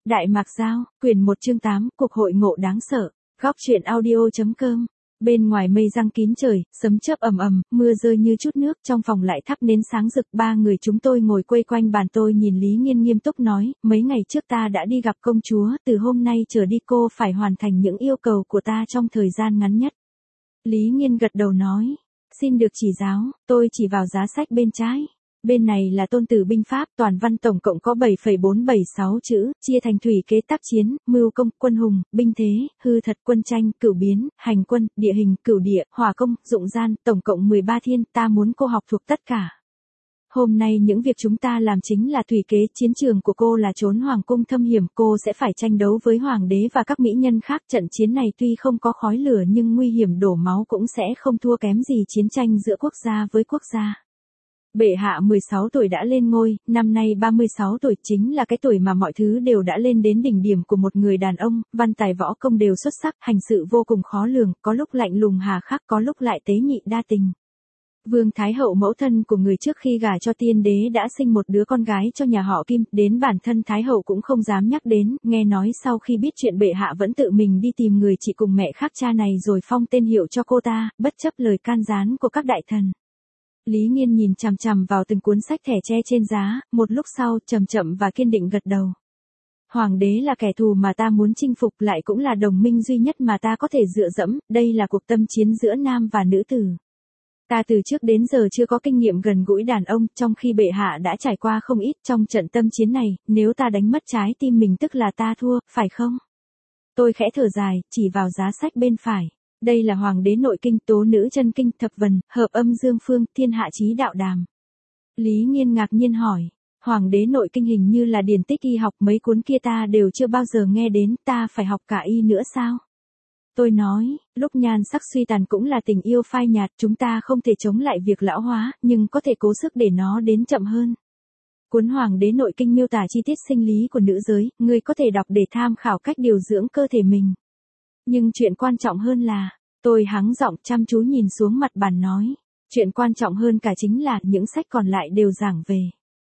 Đại Mạc Giao, quyển 1 chương 8, cuộc hội ngộ đáng sợ. Góc truyện audio.com. Bên ngoài mây giăng kín trời, sấm chớp ầm ầm, mưa rơi như chút nước, trong phòng lại thắp nến sáng rực. Ba người chúng tôi ngồi quây quanh bàn, tôi nhìn Lý Nghiên nghiêm túc nói, mấy ngày trước ta đã đi gặp công chúa, từ hôm nay trở đi cô phải hoàn thành những yêu cầu của ta trong thời gian ngắn nhất. Lý Nghiên gật đầu nói, xin được chỉ giáo. Tôi chỉ vào giá sách bên trái. Bên này là Tôn Tử binh pháp, toàn văn tổng cộng có 7,476 chữ, chia thành thủy kế tác chiến, mưu công, quân hùng, binh thế, hư thật, quân tranh, cửu biến, hành quân, địa hình, cửu địa, hỏa công, dụng gian, tổng cộng 13 thiên, ta muốn cô học thuộc tất cả. Hôm nay những việc chúng ta làm chính là thủy kế, chiến trường của cô là trốn hoàng cung thâm hiểm, cô sẽ phải tranh đấu với hoàng đế và các mỹ nhân khác. Trận chiến này tuy không có khói lửa nhưng nguy hiểm đổ máu cũng sẽ không thua kém gì chiến tranh giữa quốc gia với quốc gia. Bệ hạ 16 tuổi đã lên ngôi, năm nay 36 tuổi, chính là cái tuổi mà mọi thứ đều đã lên đến đỉnh điểm của một người đàn ông, văn tài võ công đều xuất sắc, hành sự vô cùng khó lường, có lúc lạnh lùng hà khắc, có lúc lại tế nhị đa tình. Vương Thái Hậu mẫu thân của người trước khi gả cho tiên đế đã sinh một đứa con gái cho nhà họ Kim, đến bản thân Thái Hậu cũng không dám nhắc đến, nghe nói sau khi biết chuyện bệ hạ vẫn tự mình đi tìm người chị cùng mẹ khác cha này rồi phong tên hiệu cho cô ta, bất chấp lời can gián của các đại thần. Lý Nghiên nhìn chằm chằm vào từng cuốn sách thẻ tre trên giá, một lúc sau chậm chậm và kiên định gật đầu. Hoàng đế là kẻ thù mà ta muốn chinh phục, lại cũng là đồng minh duy nhất mà ta có thể dựa dẫm, đây là cuộc tâm chiến giữa nam và nữ tử. Ta từ trước đến giờ chưa có kinh nghiệm gần gũi đàn ông, trong khi bệ hạ đã trải qua không ít trong trận tâm chiến này, nếu ta đánh mất trái tim mình tức là ta thua, phải không? Tôi khẽ thở dài, chỉ vào giá sách bên phải. Đây là Hoàng đế nội kinh, tố nữ chân kinh, thập vần, hợp âm dương phương, thiên hạ chí đạo đàm. Lý Nghiên ngạc nhiên hỏi, Hoàng đế nội kinh hình như là điển tích y học, mấy cuốn kia ta đều chưa bao giờ nghe đến, ta phải học cả y nữa sao? Tôi nói, lúc nhan sắc suy tàn cũng là tình yêu phai nhạt, chúng ta không thể chống lại việc lão hóa, nhưng có thể cố sức để nó đến chậm hơn. Cuốn Hoàng đế nội kinh miêu tả chi tiết sinh lý của nữ giới, người có thể đọc để tham khảo cách điều dưỡng cơ thể mình. Nhưng chuyện quan trọng hơn là, tôi hắng giọng chăm chú nhìn xuống mặt bàn nói, chuyện quan trọng hơn cả chính là những sách còn lại đều giảng về.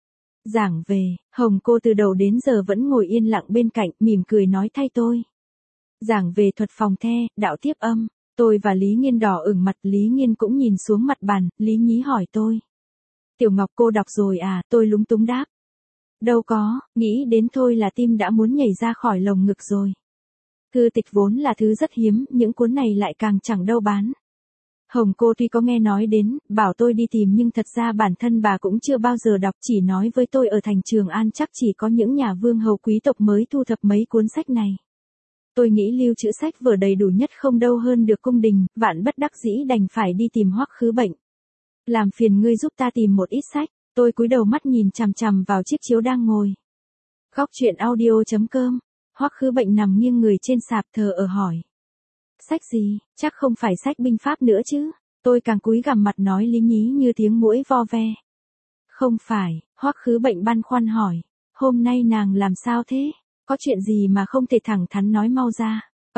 Giảng về, Hồng cô từ đầu đến giờ vẫn ngồi yên lặng bên cạnh, mỉm cười nói thay tôi. Giảng về thuật phòng the, đạo tiếp âm. Tôi và Lý Nghiên đỏ ửng mặt, Lý Nghiên cũng nhìn xuống mặt bàn, Lý nhí hỏi tôi. Tiểu Ngọc cô đọc rồi à, tôi lúng túng đáp. Đâu có, nghĩ đến thôi là tim đã muốn nhảy ra khỏi lồng ngực rồi. Thư tịch vốn là thứ rất hiếm, những cuốn này lại càng chẳng đâu bán. Hồng cô tuy có nghe nói đến, bảo tôi đi tìm nhưng thật ra bản thân bà cũng chưa bao giờ đọc, chỉ nói với tôi ở thành Trường An chắc chỉ có những nhà vương hầu quý tộc mới thu thập mấy cuốn sách này. Tôi nghĩ lưu trữ sách vở đầy đủ nhất không đâu hơn được cung đình, vạn bất đắc dĩ đành phải đi tìm Hoắc Khứ Bệnh. Làm phiền ngươi giúp ta tìm một ít sách, tôi cúi đầu mắt nhìn chằm chằm vào chiếc chiếu đang ngồi. Góc truyện audio.com. Hoắc Khứ Bệnh nằm nghiêng người trên sạp thờ ở hỏi. Sách gì, chắc không phải sách binh pháp nữa chứ? Tôi càng cúi gằm mặt nói lý nhí như tiếng muỗi vo ve. Không phải, Hoắc Khứ Bệnh băn khoăn hỏi. Hôm nay nàng làm sao thế? Có chuyện gì mà không thể thẳng thắn nói mau ra?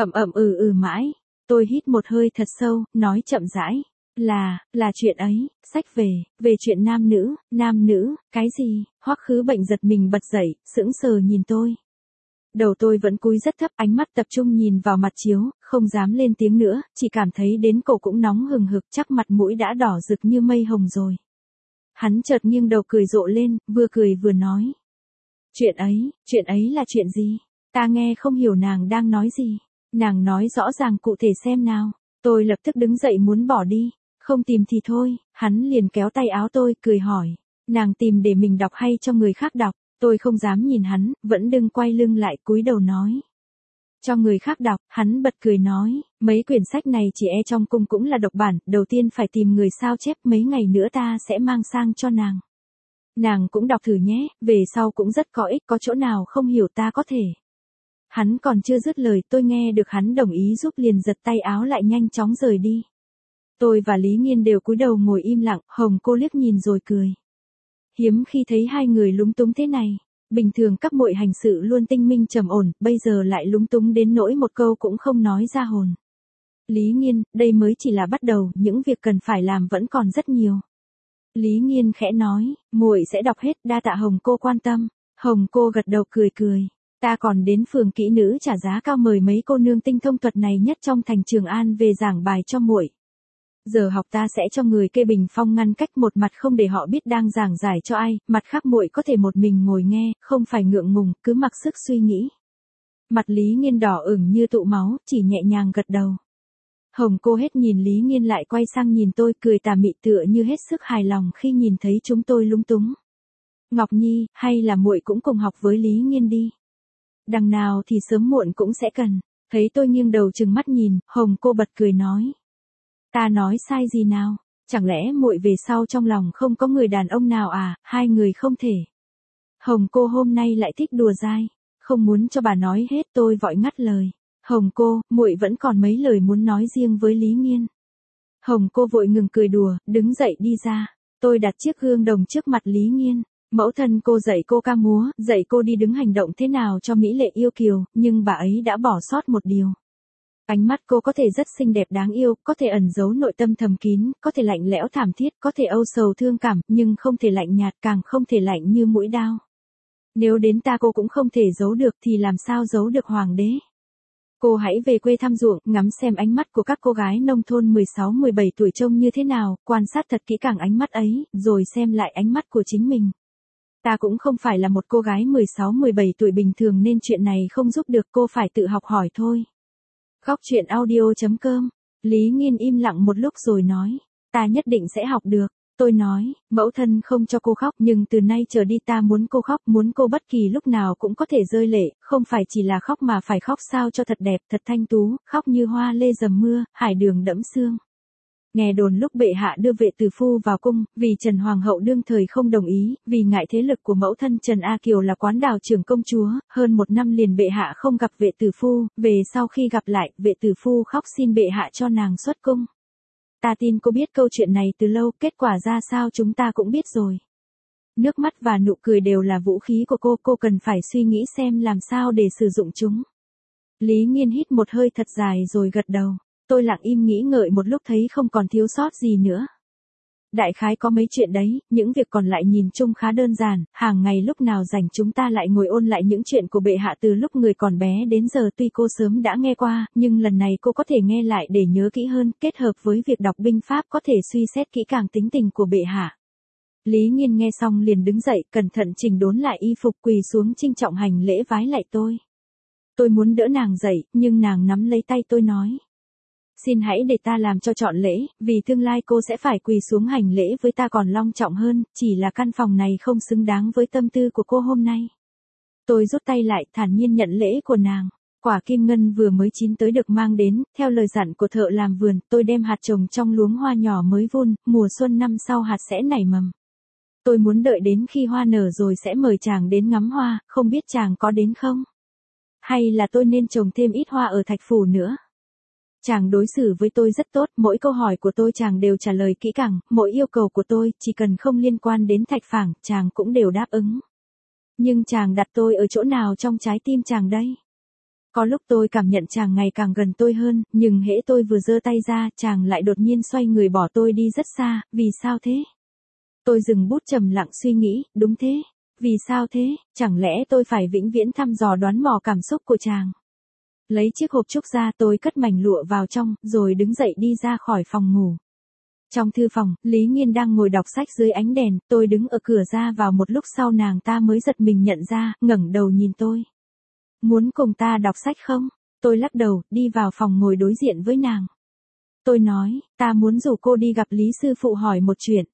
Mãi. Tôi hít một hơi thật sâu, nói chậm rãi. Là chuyện ấy, sách về chuyện nam nữ, cái gì? Hoắc Khứ Bệnh giật mình bật dậy, sững sờ nhìn tôi. Đầu tôi vẫn cúi rất thấp, ánh mắt tập trung nhìn vào mặt chiếu, không dám lên tiếng nữa, chỉ cảm thấy đến cổ cũng nóng hừng hực, chắc mặt mũi đã đỏ rực như mây hồng rồi. Hắn chợt nghiêng đầu cười rộ lên, vừa cười vừa nói. Chuyện ấy là chuyện gì? Ta nghe không hiểu nàng đang nói gì. Nàng nói rõ ràng cụ thể xem nào. Tôi lập tức đứng dậy muốn bỏ đi. Không tìm thì thôi, hắn liền kéo tay áo tôi, cười hỏi. Nàng tìm để mình đọc hay cho người khác đọc? Tôi không dám nhìn hắn, vẫn đừng quay lưng lại, cúi đầu nói. Cho người khác đọc, hắn bật cười nói, mấy quyển sách này chỉ e trong cung cũng là độc bản, đầu tiên phải tìm người sao chép, mấy ngày nữa ta sẽ mang sang cho nàng. Nàng cũng đọc thử nhé, về sau cũng rất có ích, có chỗ nào không hiểu ta có thể. Hắn còn chưa dứt lời, tôi nghe được hắn đồng ý giúp liền giật tay áo lại nhanh chóng rời đi. Tôi và Lý Nghiên đều cúi đầu ngồi im lặng, Hồng cô liếc nhìn rồi cười. Hiếm khi thấy hai người lúng túng thế này, bình thường các muội hành sự luôn tinh minh trầm ổn, bây giờ lại lúng túng đến nỗi một câu cũng không nói ra hồn. Lý Nghiên, đây mới chỉ là bắt đầu, những việc cần phải làm vẫn còn rất nhiều. Lý Nghiên khẽ nói, muội sẽ đọc hết, đa tạ Hồng cô quan tâm. Hồng cô gật đầu cười cười. Ta còn đến phường kỹ nữ trả giá cao mời mấy cô nương tinh thông thuật này nhất trong thành Trường An về giảng bài cho muội. Giờ học ta sẽ cho người kê bình phong ngăn cách, một mặt không để họ biết đang giảng giải cho ai, mặt khác muội có thể một mình ngồi nghe, không phải ngượng ngùng, cứ mặc sức suy nghĩ. Mặt Lý Nghiên đỏ ửng như tụ máu, chỉ nhẹ nhàng gật đầu. Hồng cô hết nhìn Lý Nghiên lại quay sang nhìn tôi, cười tà mị tựa như hết sức hài lòng khi nhìn thấy chúng tôi lúng túng. Ngọc Nhi, hay là muội cũng cùng học với Lý Nghiên đi. Đằng nào thì sớm muộn cũng sẽ cần. Thấy tôi nghiêng đầu trừng mắt nhìn, Hồng cô bật cười nói. Ta nói sai gì nào? Chẳng lẽ muội về sau trong lòng không có người đàn ông nào à, hai người không thể. Hồng cô hôm nay lại thích đùa dai. Không muốn cho bà nói hết, tôi vội ngắt lời. Hồng cô, muội vẫn còn mấy lời muốn nói riêng với Lý Nghiên. Hồng cô vội ngừng cười đùa, đứng dậy đi ra. Tôi đặt chiếc gương đồng trước mặt Lý Nghiên. Mẫu thân cô dạy cô ca múa, dạy cô đi đứng hành động thế nào cho mỹ lệ yêu kiều, nhưng bà ấy đã bỏ sót một điều. Ánh mắt cô có thể rất xinh đẹp đáng yêu, có thể ẩn giấu nội tâm thầm kín, có thể lạnh lẽo thảm thiết, có thể âu sầu thương cảm, nhưng không thể lạnh nhạt, càng không thể lạnh như mũi đao. Nếu đến ta cô cũng không thể giấu được thì làm sao giấu được hoàng đế. Cô hãy về quê thăm ruộng, ngắm xem ánh mắt của các cô gái nông thôn 16-17 tuổi trông như thế nào, quan sát thật kỹ càng ánh mắt ấy, rồi xem lại ánh mắt của chính mình. Ta cũng không phải là một cô gái 16-17 tuổi bình thường nên chuyện này không giúp được, cô phải tự học hỏi thôi. Góc truyện audio.com. Lý Nghiên im lặng một lúc rồi nói. Ta nhất định sẽ học được. Tôi nói, mẫu thân không cho cô khóc nhưng từ nay trở đi ta muốn cô khóc, muốn cô bất kỳ lúc nào cũng có thể rơi lệ, không phải chỉ là khóc mà phải khóc sao cho thật đẹp, thật thanh tú, khóc như hoa lê dầm mưa, hải đường đẫm sương. Nghe đồn lúc bệ hạ đưa vệ tử phu vào cung, vì Trần Hoàng hậu đương thời không đồng ý, vì ngại thế lực của mẫu thân Trần A Kiều là Quán Đào trưởng công chúa, hơn 1 năm liền bệ hạ không gặp vệ tử phu, về sau khi gặp lại, vệ tử phu khóc xin bệ hạ cho nàng xuất cung. Ta tin cô biết câu chuyện này từ lâu, kết quả ra sao chúng ta cũng biết rồi. Nước mắt và nụ cười đều là vũ khí của cô cần phải suy nghĩ xem làm sao để sử dụng chúng. Lý Nghiên hít một hơi thật dài rồi gật đầu. Tôi lặng im nghĩ ngợi một lúc thấy không còn thiếu sót gì nữa. Đại khái có mấy chuyện đấy, những việc còn lại nhìn chung khá đơn giản, hàng ngày lúc nào rảnh chúng ta lại ngồi ôn lại những chuyện của bệ hạ từ lúc người còn bé đến giờ, tuy cô sớm đã nghe qua, nhưng lần này cô có thể nghe lại để nhớ kỹ hơn, kết hợp với việc đọc binh pháp có thể suy xét kỹ càng tính tình của bệ hạ. Lý Nghiên nghe xong liền đứng dậy, cẩn thận chỉnh đốn lại y phục, quỳ xuống trinh trọng hành lễ vái lại tôi. Tôi muốn đỡ nàng dậy, nhưng nàng nắm lấy tay tôi nói. Xin hãy để ta làm cho trọn lễ, vì tương lai cô sẽ phải quỳ xuống hành lễ với ta còn long trọng hơn, chỉ là căn phòng này không xứng đáng với tâm tư của cô hôm nay. Tôi rút tay lại, thản nhiên nhận lễ của nàng. Quả kim ngân vừa mới chín tới được mang đến, theo lời dặn của thợ làm vườn, tôi đem hạt trồng trong luống hoa nhỏ mới vun, mùa xuân năm sau hạt sẽ nảy mầm. Tôi muốn đợi đến khi hoa nở rồi sẽ mời chàng đến ngắm hoa, không biết chàng có đến không? Hay là tôi nên trồng thêm ít hoa ở Thạch Phủ nữa? Chàng đối xử với tôi rất tốt, mỗi câu hỏi của tôi chàng đều trả lời kỹ càng, mỗi yêu cầu của tôi, chỉ cần không liên quan đến Thạch Phảng, chàng cũng đều đáp ứng. Nhưng chàng đặt tôi ở chỗ nào trong trái tim chàng đây? Có lúc tôi cảm nhận chàng ngày càng gần tôi hơn, nhưng hễ tôi vừa giơ tay ra, chàng lại đột nhiên xoay người bỏ tôi đi rất xa, vì sao thế? Tôi dừng bút trầm lặng suy nghĩ, đúng thế. Vì sao thế? Chẳng lẽ tôi phải vĩnh viễn thăm dò đoán mò cảm xúc của chàng? Lấy chiếc hộp trúc ra, tôi cất mảnh lụa vào trong, rồi đứng dậy đi ra khỏi phòng ngủ. Trong thư phòng, Lý Nghiên đang ngồi đọc sách dưới ánh đèn, tôi đứng ở cửa ra vào một lúc sau nàng ta mới giật mình nhận ra, ngẩng đầu nhìn tôi. Muốn cùng ta đọc sách không? Tôi lắc đầu, đi vào phòng ngồi đối diện với nàng. Tôi nói, ta muốn rủ cô đi gặp Lý sư phụ hỏi một chuyện.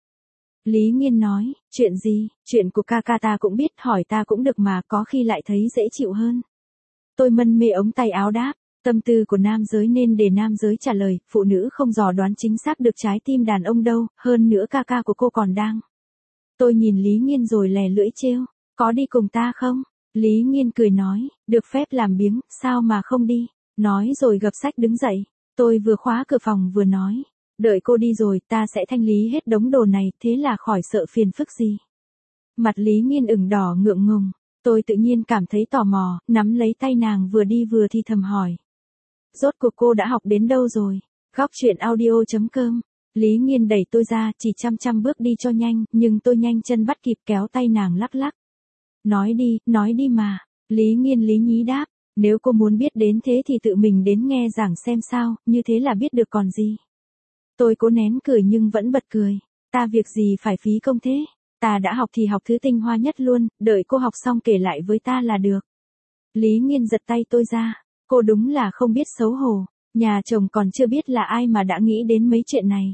Lý Nghiên nói, chuyện gì? Chuyện của ca ca ta cũng biết, hỏi ta cũng được mà, có khi lại thấy dễ chịu hơn. Tôi mân mê ống tay áo đáp, tâm tư của nam giới nên để nam giới trả lời, phụ nữ không dò đoán chính xác được trái tim đàn ông đâu, hơn nữa ca ca của cô còn đang. Tôi nhìn Lý Nghiên rồi lè lưỡi trêu, có đi cùng ta không? Lý Nghiên cười nói, được phép làm biếng, sao mà không đi, nói rồi gập sách đứng dậy. Tôi vừa khóa cửa phòng vừa nói, đợi cô đi rồi ta sẽ thanh lý hết đống đồ này, thế là khỏi sợ phiền phức gì. Mặt Lý Nghiên ửng đỏ ngượng ngùng. Tôi tự nhiên cảm thấy tò mò, nắm lấy tay nàng vừa đi vừa thì thầm hỏi. Rốt cuộc cô đã học đến đâu rồi? Góc truyện audio.com. Lý Nghiên đẩy tôi ra, chỉ chăm bước đi cho nhanh, nhưng tôi nhanh chân bắt kịp kéo tay nàng lắc lắc. Nói đi mà. Lý Nghiên lý nhí đáp, nếu cô muốn biết đến thế thì tự mình đến nghe giảng xem sao, như thế là biết được còn gì. Tôi cố nén cười nhưng vẫn bật cười, ta việc gì phải phí công thế, ta đã học thì học thứ tinh hoa nhất luôn, đợi cô học xong kể lại với ta là được. Lý Nghiên giật tay tôi ra, cô đúng là không biết xấu hổ, nhà chồng còn chưa biết là ai mà đã nghĩ đến mấy chuyện này.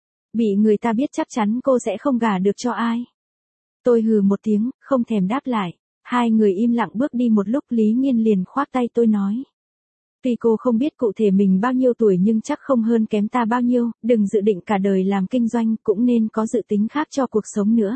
Bị người ta biết chắc chắn cô sẽ không gả được cho ai. Tôi hừ một tiếng, không thèm đáp lại. Hai người im lặng bước đi một lúc, Lý Nghiên liền khoác tay tôi nói. Tuy cô không biết cụ thể mình bao nhiêu tuổi nhưng chắc không hơn kém ta bao nhiêu, đừng dự định cả đời làm kinh doanh, cũng nên có dự tính khác cho cuộc sống nữa.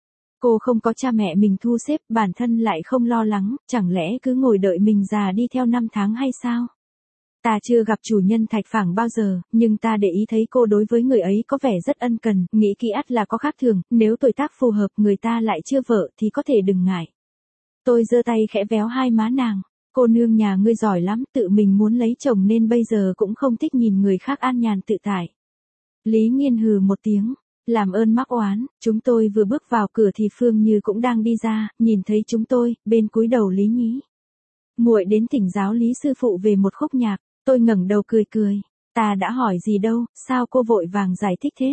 Cô không có cha mẹ mình thu xếp, bản thân lại không lo lắng, chẳng lẽ cứ ngồi đợi mình già đi theo năm tháng hay sao? Ta chưa gặp chủ nhân Thạch Phảng bao giờ, nhưng ta để ý thấy cô đối với người ấy có vẻ rất ân cần, nghĩ kỹ ắt là có khác thường, nếu tuổi tác phù hợp người ta lại chưa vợ thì có thể đừng ngại. Tôi giơ tay khẽ véo hai má nàng, cô nương nhà ngươi giỏi lắm, tự mình muốn lấy chồng nên bây giờ cũng không thích nhìn người khác an nhàn tự tại. Lý Nghiên hừ một tiếng, làm ơn mắc oán, chúng tôi vừa bước vào cửa thì Phương Như cũng đang đi ra, nhìn thấy chúng tôi, bên cúi đầu Lý nhí. Muội đến thỉnh giáo Lý sư phụ về một khúc nhạc. Tôi ngẩng đầu cười cười, ta đã hỏi gì đâu, sao cô vội vàng giải thích thế?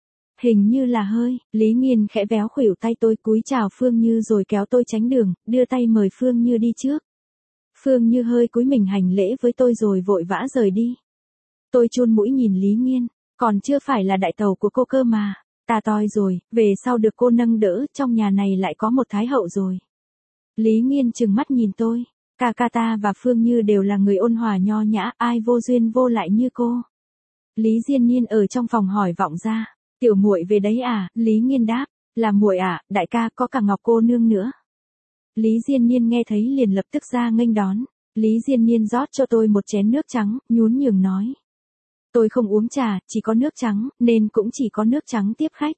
Hình như là hơi, Lý Nghiên khẽ véo khuỷu tay tôi, cúi chào Phương Như rồi kéo tôi tránh đường, đưa tay mời Phương Như đi trước. Phương Như hơi cúi mình hành lễ với tôi rồi vội vã rời đi. Tôi chôn mũi nhìn Lý Nghiên, còn chưa phải là đại tàu của cô cơ mà, ta toi rồi, về sau được cô nâng đỡ, trong nhà này lại có một thái hậu rồi. Lý Nghiên trừng mắt nhìn tôi. Ca ca ta và Phương Như đều là người ôn hòa nho nhã, ai vô duyên vô lại như cô. Lý Diên Niên ở trong phòng hỏi vọng ra, tiểu muội về đấy à? Lý Nghiên đáp, là muội à, đại ca, có cả Ngọc cô nương nữa. Lý Diên Niên nghe thấy liền lập tức ra nghênh đón. Lý Diên Niên rót cho tôi một chén nước trắng, nhún nhường nói. Tôi không uống trà, chỉ có nước trắng, nên cũng chỉ có nước trắng tiếp khách.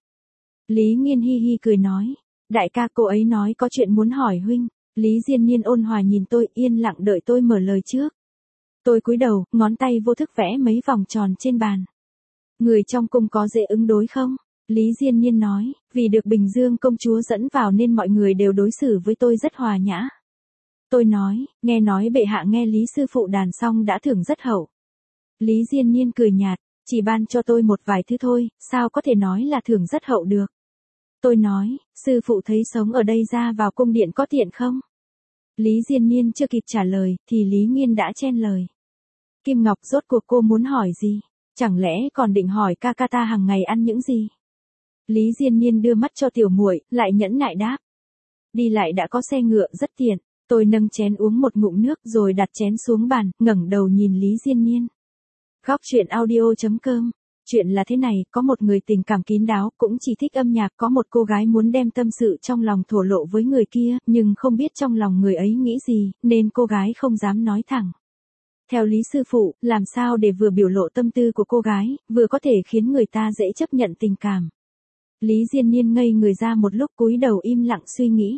Lý Nghiên hi hi cười nói, đại ca, cô ấy nói có chuyện muốn hỏi huynh. Lý Diên Niên ôn hòa nhìn tôi, yên lặng đợi tôi mở lời trước. Tôi cúi đầu, ngón tay vô thức vẽ mấy vòng tròn trên bàn. Người trong cung có dễ ứng đối không? Lý Diên Niên nói, vì được Bình Dương công chúa dẫn vào nên mọi người đều đối xử với tôi rất hòa nhã. Tôi nói, nghe nói bệ hạ nghe Lý sư phụ đàn xong đã thưởng rất hậu. Lý Diên Niên cười nhạt, chỉ ban cho tôi một vài thứ thôi, sao có thể nói là thưởng rất hậu được. Tôi nói, sư phụ thấy sống ở đây ra vào cung điện có tiện không? Lý Diên Niên chưa kịp trả lời, thì Lý Nghiên đã chen lời. Kim Ngọc, rốt cuộc cô muốn hỏi gì? Chẳng lẽ còn định hỏi ca ca ta hàng ngày ăn những gì? Lý Diên Niên đưa mắt cho tiểu muội, lại nhẫn nại đáp. Đi lại đã có xe ngựa rất tiện. Tôi nâng chén uống một ngụm nước rồi đặt chén xuống bàn, ngẩng đầu nhìn Lý Diên Niên. Góc truyện audio.com. Chuyện là thế này, có một người tình cảm kín đáo, cũng chỉ thích âm nhạc, có một cô gái muốn đem tâm sự trong lòng thổ lộ với người kia, nhưng không biết trong lòng người ấy nghĩ gì, nên cô gái không dám nói thẳng. Theo Lý sư phụ, làm sao để vừa biểu lộ tâm tư của cô gái, vừa có thể khiến người ta dễ chấp nhận tình cảm. Lý Diên Niên ngây người ra một lúc, cúi đầu im lặng suy nghĩ.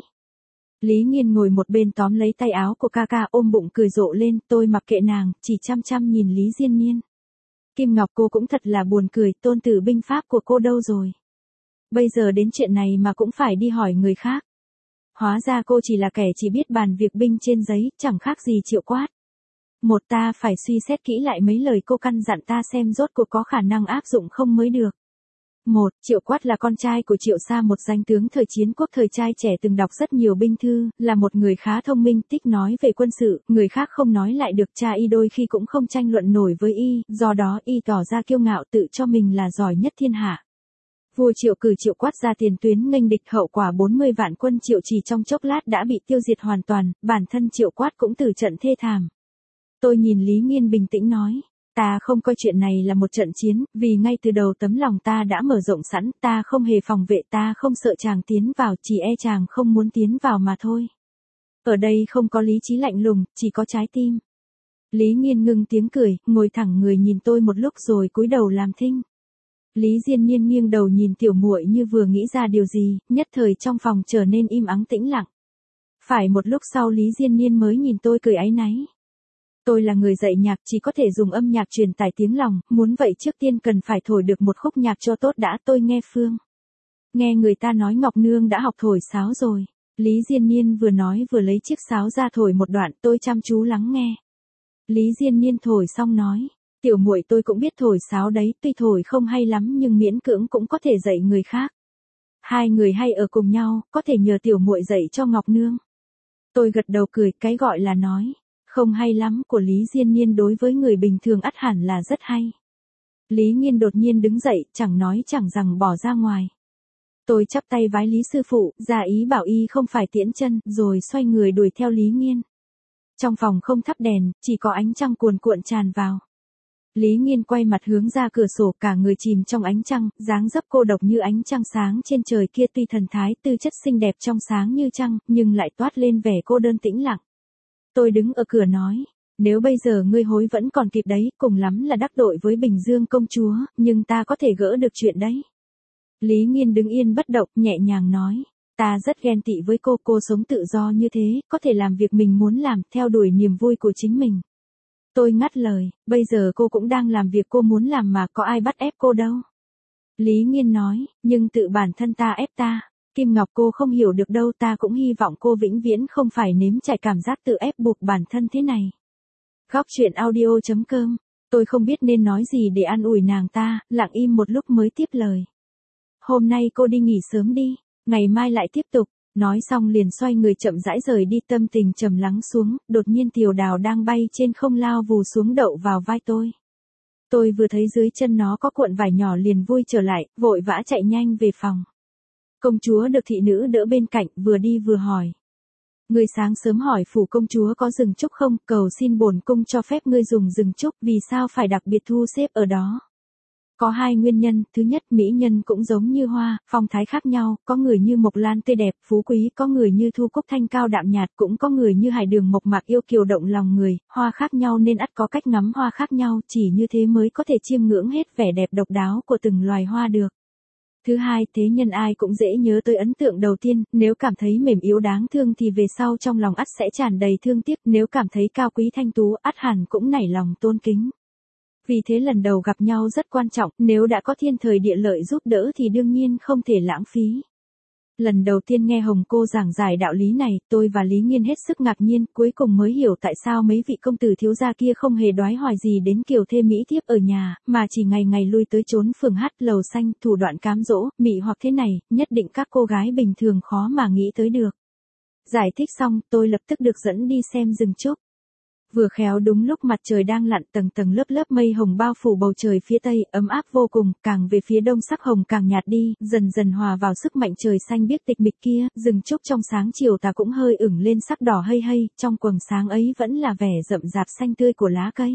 Lý Nghiên ngồi một bên tóm lấy tay áo của ca ca, ôm bụng cười rộ lên, tôi mặc kệ nàng, chỉ chăm chăm nhìn Lý Diên Niên. Kim Ngọc, cô cũng thật là buồn cười, tôn tử binh pháp của cô đâu rồi? Bây giờ đến chuyện này mà cũng phải đi hỏi người khác. Hóa ra cô chỉ là kẻ chỉ biết bàn việc binh trên giấy, chẳng khác gì Triệu Quát. Một, ta phải suy xét kỹ lại mấy lời cô căn dặn ta xem rốt cuộc có khả năng áp dụng không mới được. Một, Triệu Quát là con trai của Triệu Sa, một danh tướng thời chiến quốc thời trai trẻ từng đọc rất nhiều binh thư, là một người khá thông minh, thích nói về quân sự, người khác không nói lại được, cha y đôi khi cũng không tranh luận nổi với y, do đó y tỏ ra kiêu ngạo tự cho mình là giỏi nhất thiên hạ. Vua Triệu cử Triệu Quát ra tiền tuyến nghênh địch, hậu quả 40 vạn quân Triệu chỉ trong chốc lát đã bị tiêu diệt hoàn toàn, bản thân Triệu Quát cũng tử trận thê thảm. Tôi nhìn Lý Nghiên bình tĩnh nói. Ta không coi chuyện này là một trận chiến, vì ngay từ đầu tấm lòng ta đã mở rộng sẵn, ta không hề phòng vệ, ta không sợ chàng tiến vào, chỉ e chàng không muốn tiến vào mà thôi. Ở đây không có lý trí lạnh lùng, chỉ có trái tim. Lý Nghiên ngưng tiếng cười, ngồi thẳng người nhìn tôi một lúc rồi cúi đầu làm thinh. Lý Diên Niên nghiêng đầu nhìn tiểu muội như vừa nghĩ ra điều gì, nhất thời trong phòng trở nên im ắng tĩnh lặng. Phải một lúc sau Lý Diên Niên mới nhìn tôi cười áy náy. Tôi là người dạy nhạc, chỉ có thể dùng âm nhạc truyền tải tiếng lòng, muốn vậy trước tiên cần phải thổi được một khúc nhạc cho tốt đã. Tôi nghe Phương. Nghe người ta nói Ngọc Nương đã học thổi sáo rồi. Lý Diên Niên vừa nói vừa lấy chiếc sáo ra thổi một đoạn, tôi chăm chú lắng nghe. Lý Diên Niên thổi xong nói, tiểu muội tôi cũng biết thổi sáo đấy, tuy thổi không hay lắm nhưng miễn cưỡng cũng có thể dạy người khác. Hai người hay ở cùng nhau, có thể nhờ tiểu muội dạy cho Ngọc Nương. Tôi gật đầu cười, cái gọi là nói không hay lắm của Lý Diên Niên đối với người bình thường ắt hẳn là rất hay. Lý Nghiên đột nhiên đứng dậy, chẳng nói chẳng rằng bỏ ra ngoài. Tôi chắp tay vái Lý sư phụ, ra ý bảo y không phải tiễn chân, rồi xoay người đuổi theo Lý Nghiên. Trong phòng không thắp đèn, chỉ có ánh trăng cuồn cuộn tràn vào. Lý Nghiên quay mặt hướng ra cửa sổ, cả người chìm trong ánh trăng, dáng dấp cô độc như ánh trăng sáng trên trời kia, tuy thần thái tư chất xinh đẹp trong sáng như trăng, nhưng lại toát lên vẻ cô đơn tĩnh lặng. Tôi đứng ở cửa nói, nếu bây giờ ngươi hối vẫn còn kịp đấy, cùng lắm là đắc tội với Bình Dương công chúa, nhưng ta có thể gỡ được chuyện đấy. Lý Nghiên đứng yên bất động, nhẹ nhàng nói, ta rất ghen tị với cô sống tự do như thế, có thể làm việc mình muốn làm, theo đuổi niềm vui của chính mình. Tôi ngắt lời, bây giờ cô cũng đang làm việc cô muốn làm mà, có ai bắt ép cô đâu. Lý Nghiên nói, nhưng tự bản thân ta ép ta. Kim Ngọc cô không hiểu được đâu, ta cũng hy vọng cô vĩnh viễn không phải nếm trải cảm giác tự ép buộc bản thân thế này. Góc truyện audio.com, tôi không biết nên nói gì để an ủi nàng ta, lặng im một lúc mới tiếp lời. Hôm nay cô đi nghỉ sớm đi, ngày mai lại tiếp tục. Nói xong liền xoay người chậm rãi rời đi, tâm tình trầm lắng xuống, đột nhiên Tiểu Đào đang bay trên không lao vù xuống đậu vào vai tôi. Tôi vừa thấy dưới chân nó có cuộn vải nhỏ liền vui trở lại, vội vã chạy nhanh về phòng. Công chúa được thị nữ đỡ bên cạnh, vừa đi vừa hỏi. Ngươi sáng sớm hỏi phủ công chúa có rừng trúc không, cầu xin bổn cung cho phép ngươi dùng rừng trúc, vì sao phải đặc biệt thu xếp ở đó? Có hai nguyên nhân, thứ nhất, mỹ nhân cũng giống như hoa, phong thái khác nhau, có người như mộc lan tươi đẹp, phú quý, có người như thu cúc thanh cao đạm nhạt, cũng có người như hải đường mộc mạc yêu kiều động lòng người, hoa khác nhau nên ắt có cách ngắm hoa khác nhau, chỉ như thế mới có thể chiêm ngưỡng hết vẻ đẹp độc đáo của từng loài hoa được. Thứ hai, thế nhân ai cũng dễ nhớ tới ấn tượng đầu tiên, nếu cảm thấy mềm yếu đáng thương thì về sau trong lòng ắt sẽ tràn đầy thương tiếc, nếu cảm thấy cao quý thanh tú ắt hẳn cũng nảy lòng tôn kính. Vì thế lần đầu gặp nhau rất quan trọng, nếu đã có thiên thời địa lợi giúp đỡ thì đương nhiên không thể lãng phí. Lần đầu tiên nghe Hồng cô giảng giải đạo lý này, tôi và Lý Nghiên hết sức ngạc nhiên, cuối cùng mới hiểu tại sao mấy vị công tử thiếu gia kia không hề đoái hoài gì đến kiều thê mỹ thiếp ở nhà, mà chỉ ngày ngày lui tới trốn phường hát lầu xanh, thủ đoạn cám dỗ, mị hoặc thế này, nhất định các cô gái bình thường khó mà nghĩ tới được. Giải thích xong, tôi lập tức được dẫn đi xem rừng trúc. Vừa khéo đúng lúc mặt trời đang lặn, tầng tầng lớp lớp mây hồng bao phủ bầu trời phía tây, ấm áp vô cùng, càng về phía đông sắc hồng càng nhạt đi, dần dần hòa vào sức mạnh trời xanh biếc tịch mịch kia, rừng trúc trong sáng chiều tà cũng hơi ửng lên sắc đỏ hây hây, trong quầng sáng ấy vẫn là vẻ rậm rạp xanh tươi của lá cây.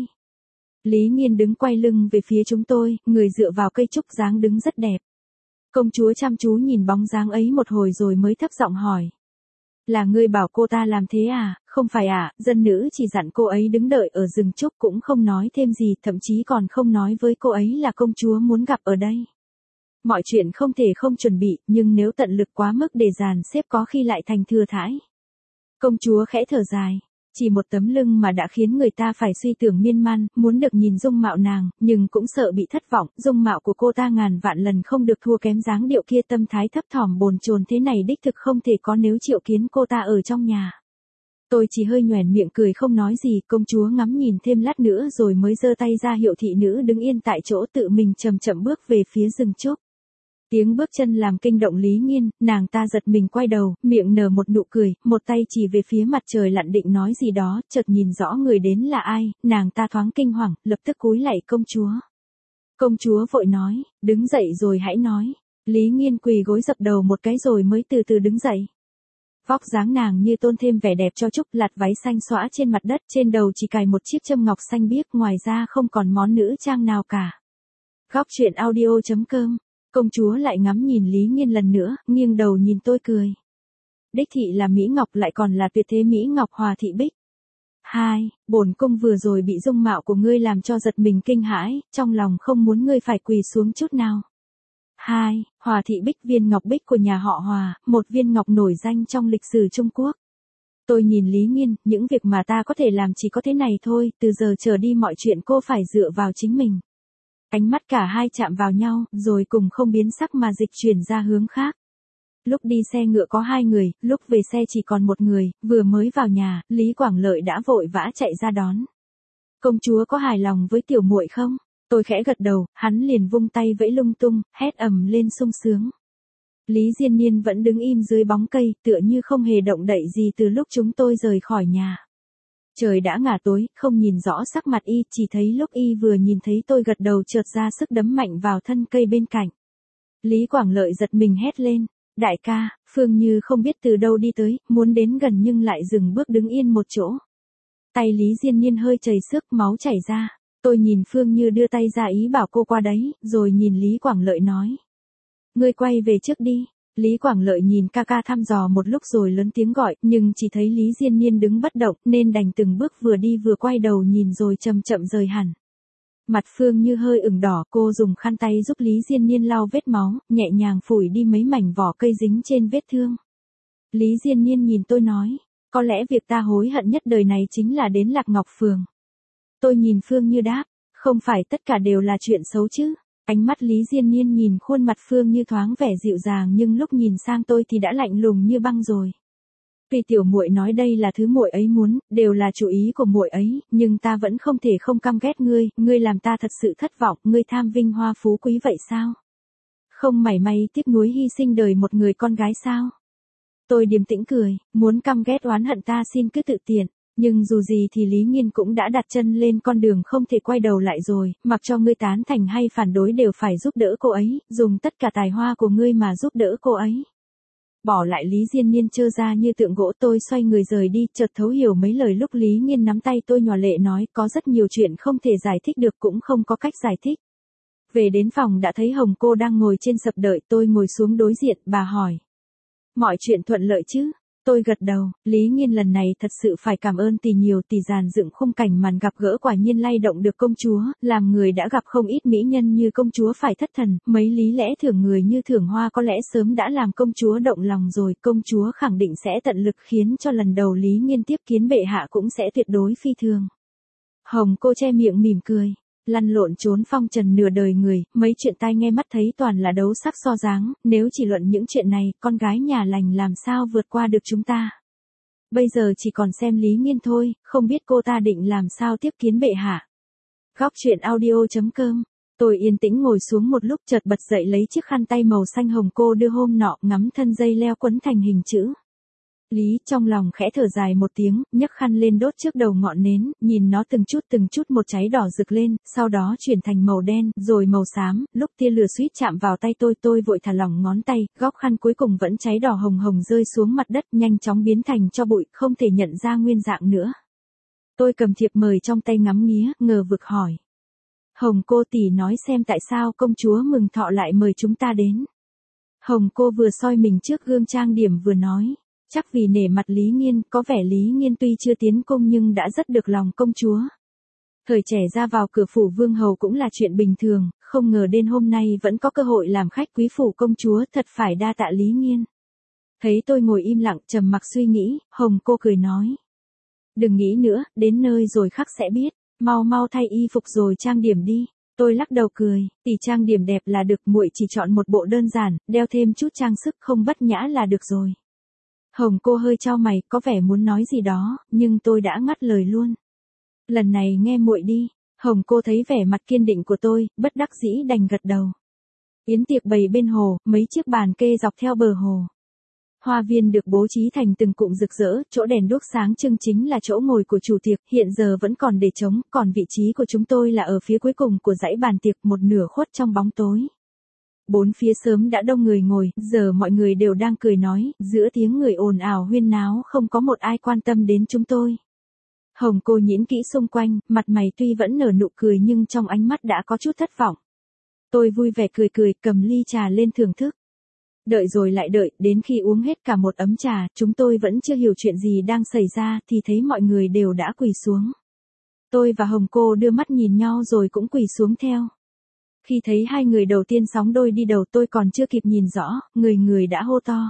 Lý Nghiên đứng quay lưng về phía chúng tôi, người dựa vào cây trúc, dáng đứng rất đẹp. Công chúa chăm chú nhìn bóng dáng ấy một hồi rồi mới thấp giọng hỏi. Là ngươi bảo cô ta làm thế à? Không phải à, dân nữ chỉ dặn cô ấy đứng đợi ở rừng trúc, cũng không nói thêm gì, thậm chí còn không nói với cô ấy là công chúa muốn gặp ở đây. Mọi chuyện không thể không chuẩn bị, nhưng nếu tận lực quá mức để dàn xếp có khi lại thành thừa thãi. Công chúa khẽ thở dài. Chỉ một tấm lưng mà đã khiến người ta phải suy tưởng miên man, muốn được nhìn dung mạo nàng, nhưng cũng sợ bị thất vọng, dung mạo của cô ta ngàn vạn lần không được thua kém dáng điệu kia, tâm thái thấp thỏm bồn chồn thế này đích thực không thể có nếu Triệu Kiến cô ta ở trong nhà. Tôi chỉ hơi nhoẻn miệng cười không nói gì, công chúa ngắm nhìn thêm lát nữa rồi mới giơ tay ra hiệu thị nữ đứng yên tại chỗ, tự mình chậm chậm bước về phía rừng trúc. Tiếng bước chân làm kinh động Lý Nghiên, nàng ta giật mình quay đầu, miệng nở một nụ cười, một tay chỉ về phía mặt trời lặn định nói gì đó, chợt nhìn rõ người đến là ai, nàng ta thoáng kinh hoàng, lập tức cúi lạy công chúa. Công chúa vội nói, đứng dậy rồi hãy nói. Lý Nghiên quỳ gối dập đầu một cái rồi mới từ từ đứng dậy. Vóc dáng nàng như tôn thêm vẻ đẹp cho trúc, lạt váy xanh xõa trên mặt đất, trên đầu chỉ cài một chiếc châm ngọc xanh biếc, ngoài ra không còn món nữ trang nào cả. Góc truyện audio.com. Công chúa lại ngắm nhìn Lý Nghiên lần nữa, nghiêng đầu nhìn tôi cười. Đích thị là Mỹ Ngọc, lại còn là tuyệt thế Mỹ Ngọc Hòa Thị Bích. Bổn cung vừa rồi bị dung mạo của ngươi làm cho giật mình kinh hãi, trong lòng không muốn ngươi phải quỳ xuống chút nào. Hòa Thị Bích, viên ngọc bích của nhà họ Hòa, một viên ngọc nổi danh trong lịch sử Trung Quốc. Tôi nhìn Lý Nghiên, những việc mà ta có thể làm chỉ có thế này thôi, từ giờ trở đi mọi chuyện cô phải dựa vào chính mình. Ánh mắt cả hai chạm vào nhau, rồi cùng không biến sắc mà dịch chuyển ra hướng khác. lúc đi xe ngựa có 2 người, lúc về xe chỉ còn 1 người, vừa mới vào nhà, Lý Quảng Lợi đã vội vã chạy ra đón. Công chúa có hài lòng với tiểu muội không? Tôi khẽ gật đầu, hắn liền vung tay vẫy lung tung, hét ầm lên sung sướng. Lý Diên Niên vẫn đứng im dưới bóng cây, tựa như không hề động đậy gì từ lúc chúng tôi rời khỏi nhà. Trời đã ngả tối, không nhìn rõ sắc mặt y, chỉ thấy lúc y vừa nhìn thấy tôi gật đầu chợt ra sức đấm mạnh vào thân cây bên cạnh. Lý Quảng Lợi giật mình hét lên, đại ca, Phương Như không biết từ đâu đi tới, muốn đến gần nhưng lại dừng bước đứng yên một chỗ. Tay Lý Diên Niên hơi chảy xước, máu chảy ra. Tôi nhìn Phương Như đưa tay ra ý bảo cô qua đấy, rồi nhìn Lý Quảng Lợi nói. Ngươi quay về trước đi. Lý Quảng Lợi nhìn ca ca thăm dò một lúc rồi lớn tiếng gọi, nhưng chỉ thấy Lý Diên Niên đứng bất động, nên đành từng bước vừa đi vừa quay đầu nhìn rồi chậm chậm rời hẳn. Mặt Phương Như hơi ửng đỏ, cô dùng khăn tay giúp Lý Diên Niên lau vết máu, nhẹ nhàng phủi đi mấy mảnh vỏ cây dính trên vết thương. Lý Diên Niên nhìn tôi nói, có lẽ việc ta hối hận nhất đời này chính là đến Lạc Ngọc Phường. Tôi nhìn Phương Như đáp, không phải tất cả đều là chuyện xấu chứ. Ánh mắt Lý Diên Niên nhìn khuôn mặt Phương Như thoáng vẻ dịu dàng nhưng lúc nhìn sang tôi thì đã lạnh lùng như băng rồi. Vì tiểu muội nói đây là thứ muội ấy muốn, đều là chủ ý của muội ấy, nhưng ta vẫn không thể không căm ghét ngươi, ngươi làm ta thật sự thất vọng, ngươi tham vinh hoa phú quý vậy sao? Không mảy may tiếc nuối hy sinh đời một người con gái sao? Tôi điềm tĩnh cười, muốn căm ghét oán hận ta xin cứ tự tiện. Nhưng dù gì thì Lý Nghiên cũng đã đặt chân lên con đường không thể quay đầu lại rồi, mặc cho ngươi tán thành hay phản đối đều phải giúp đỡ cô ấy, dùng tất cả tài hoa của ngươi mà giúp đỡ cô ấy. Bỏ lại Lý Diên Niên trơ ra như tượng gỗ, tôi xoay người rời đi, chợt thấu hiểu mấy lời lúc Lý Nghiên nắm tay tôi nhòa lệ nói, có rất nhiều chuyện không thể giải thích được cũng không có cách giải thích. Về đến phòng đã thấy Hồng cô đang ngồi trên sập đợi, tôi ngồi xuống đối diện, bà hỏi. Mọi chuyện thuận lợi chứ? Tôi gật đầu, Lý Nghiên lần này thật sự phải cảm ơn tỷ nhiều, tỷ dàn dựng khung cảnh màn gặp gỡ quả nhiên lay động được công chúa, làm người đã gặp không ít mỹ nhân như công chúa phải thất thần, mấy lý lẽ thưởng người như thưởng hoa có lẽ sớm đã làm công chúa động lòng rồi, công chúa khẳng định sẽ tận lực khiến cho lần đầu Lý Nghiên tiếp kiến bệ hạ cũng sẽ tuyệt đối phi thường. Hồng cô che miệng mỉm cười. Lăn lộn trốn phong trần nửa đời người, mấy chuyện tai nghe mắt thấy toàn là đấu sắc so dáng, nếu chỉ luận những chuyện này, con gái nhà lành làm sao vượt qua được chúng ta. Bây giờ chỉ còn xem Lý Nghiên thôi, không biết cô ta định làm sao tiếp kiến bệ hạ. Góc truyện audio.com. Tôi yên tĩnh ngồi xuống một lúc chợt bật dậy lấy chiếc khăn tay màu xanh hồng cô đưa hôm nọ ngắm thân dây leo quấn thành hình chữ. Lý trong lòng khẽ thở dài một tiếng, nhấc khăn lên đốt trước đầu ngọn nến, nhìn nó từng chút một cháy đỏ rực lên, sau đó chuyển thành màu đen, rồi màu xám, lúc tia lửa suýt chạm vào tay tôi vội thả lỏng ngón tay, góc khăn cuối cùng vẫn cháy đỏ hồng hồng rơi xuống mặt đất, nhanh chóng biến thành tro bụi, không thể nhận ra nguyên dạng nữa. Tôi cầm thiệp mời trong tay ngắm nghía, ngờ vực hỏi. Hồng cô tỷ nói xem tại sao công chúa mừng thọ lại mời chúng ta đến. Hồng cô vừa soi mình trước gương trang điểm vừa nói. Chắc vì nể mặt Lý Nghiên, có vẻ Lý Nghiên tuy chưa tiến cung nhưng đã rất được lòng công chúa. Thời trẻ ra vào cửa phủ vương hầu cũng là chuyện bình thường, không ngờ đến hôm nay vẫn có cơ hội làm khách quý phủ công chúa, thật phải đa tạ Lý Nghiên. Thấy tôi ngồi im lặng trầm mặc suy nghĩ, Hồng cô cười nói. Đừng nghĩ nữa, đến nơi rồi khắc sẽ biết, mau mau thay y phục rồi trang điểm đi. Tôi lắc đầu cười, tỷ trang điểm đẹp là được, muội chỉ chọn một bộ đơn giản, đeo thêm chút trang sức không bất nhã là được rồi. Hồng cô hơi chau mày, có vẻ muốn nói gì đó, nhưng tôi đã ngắt lời luôn. Lần này nghe muội đi. Hồng cô thấy vẻ mặt kiên định của tôi, bất đắc dĩ đành gật đầu. Yến tiệc bày bên hồ, mấy chiếc bàn kê dọc theo bờ hồ. Hoa viên được bố trí thành từng cụm rực rỡ, chỗ đèn đuốc sáng trưng chính là chỗ ngồi của chủ tiệc, hiện giờ vẫn còn để trống, còn vị trí của chúng tôi là ở phía cuối cùng của dãy bàn tiệc, một nửa khuất trong bóng tối. Bốn phía sớm đã đông người ngồi, giờ mọi người đều đang cười nói, giữa tiếng người ồn ào huyên náo không có một ai quan tâm đến chúng tôi. Hồng cô nhìn kỹ xung quanh, mặt mày tuy vẫn nở nụ cười nhưng trong ánh mắt đã có chút thất vọng. Tôi vui vẻ cười, cầm ly trà lên thưởng thức. Đợi rồi lại đợi, đến khi uống hết cả một ấm trà, chúng tôi vẫn chưa hiểu chuyện gì đang xảy ra thì thấy mọi người đều đã quỳ xuống. Tôi và Hồng cô đưa mắt nhìn nhau rồi cũng quỳ xuống theo. Khi thấy hai người đầu tiên sóng đôi đi đầu tôi còn chưa kịp nhìn rõ, người đã hô to.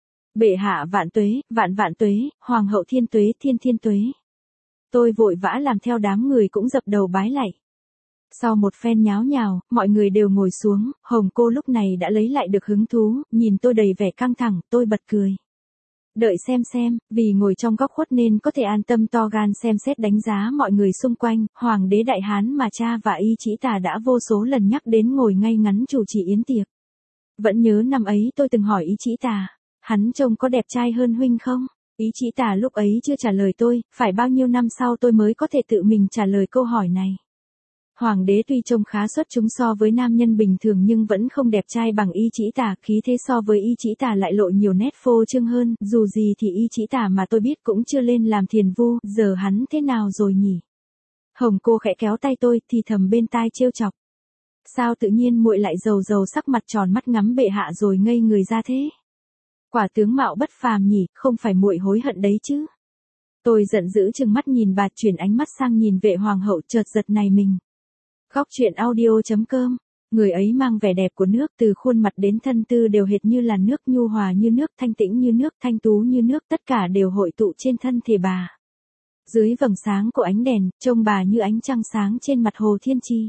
Bệ hạ vạn tuế, vạn vạn tuế, hoàng hậu thiên tuế, thiên thiên tuế. Tôi vội vã làm theo, đám người cũng dập đầu bái lạy. Sau một phen nháo nhào, mọi người đều ngồi xuống, Hồng cô lúc này đã lấy lại được hứng thú, nhìn tôi đầy vẻ căng thẳng, tôi bật cười. Đợi xem, vì ngồi trong góc khuất nên có thể an tâm to gan xem xét đánh giá mọi người xung quanh, Hoàng đế Đại Hán mà cha và Y Chỉ Tà đã vô số lần nhắc đến ngồi ngay ngắn chủ trì yến tiệc. Vẫn nhớ năm ấy tôi từng hỏi Y Chỉ Tà, hắn trông có đẹp trai hơn huynh không? Y Chỉ Tà lúc ấy chưa trả lời tôi, phải bao nhiêu năm sau tôi mới có thể tự mình trả lời câu hỏi này. Hoàng đế tuy trông khá xuất chúng so với nam nhân bình thường nhưng vẫn không đẹp trai bằng Y Chỉ Tà, khí thế so với Y Chỉ Tà lại lộ nhiều nét phô trương hơn, dù gì thì Y Chỉ Tà mà tôi biết cũng chưa lên làm thiền vu, giờ hắn thế nào rồi nhỉ? Hồng cô khẽ kéo tay tôi, thì thầm bên tai trêu chọc. Sao tự nhiên muội lại rầu sắc mặt tròn mắt ngắm bệ hạ rồi ngây người ra thế? Quả tướng mạo bất phàm nhỉ, không phải muội hối hận đấy chứ? Tôi giận dữ trừng mắt nhìn bà, chuyển ánh mắt sang nhìn vệ hoàng hậu, chợt giật nảy mình. Góc truyện audio.com. Người ấy mang vẻ đẹp của nước, từ khuôn mặt đến thân tư đều hệt như là nước, nhu hòa như nước, thanh tĩnh như nước, thanh tú như nước, tất cả đều hội tụ trên thân thể bà. Dưới vầng sáng của ánh đèn, trông bà như ánh trăng sáng trên mặt hồ thiên tri.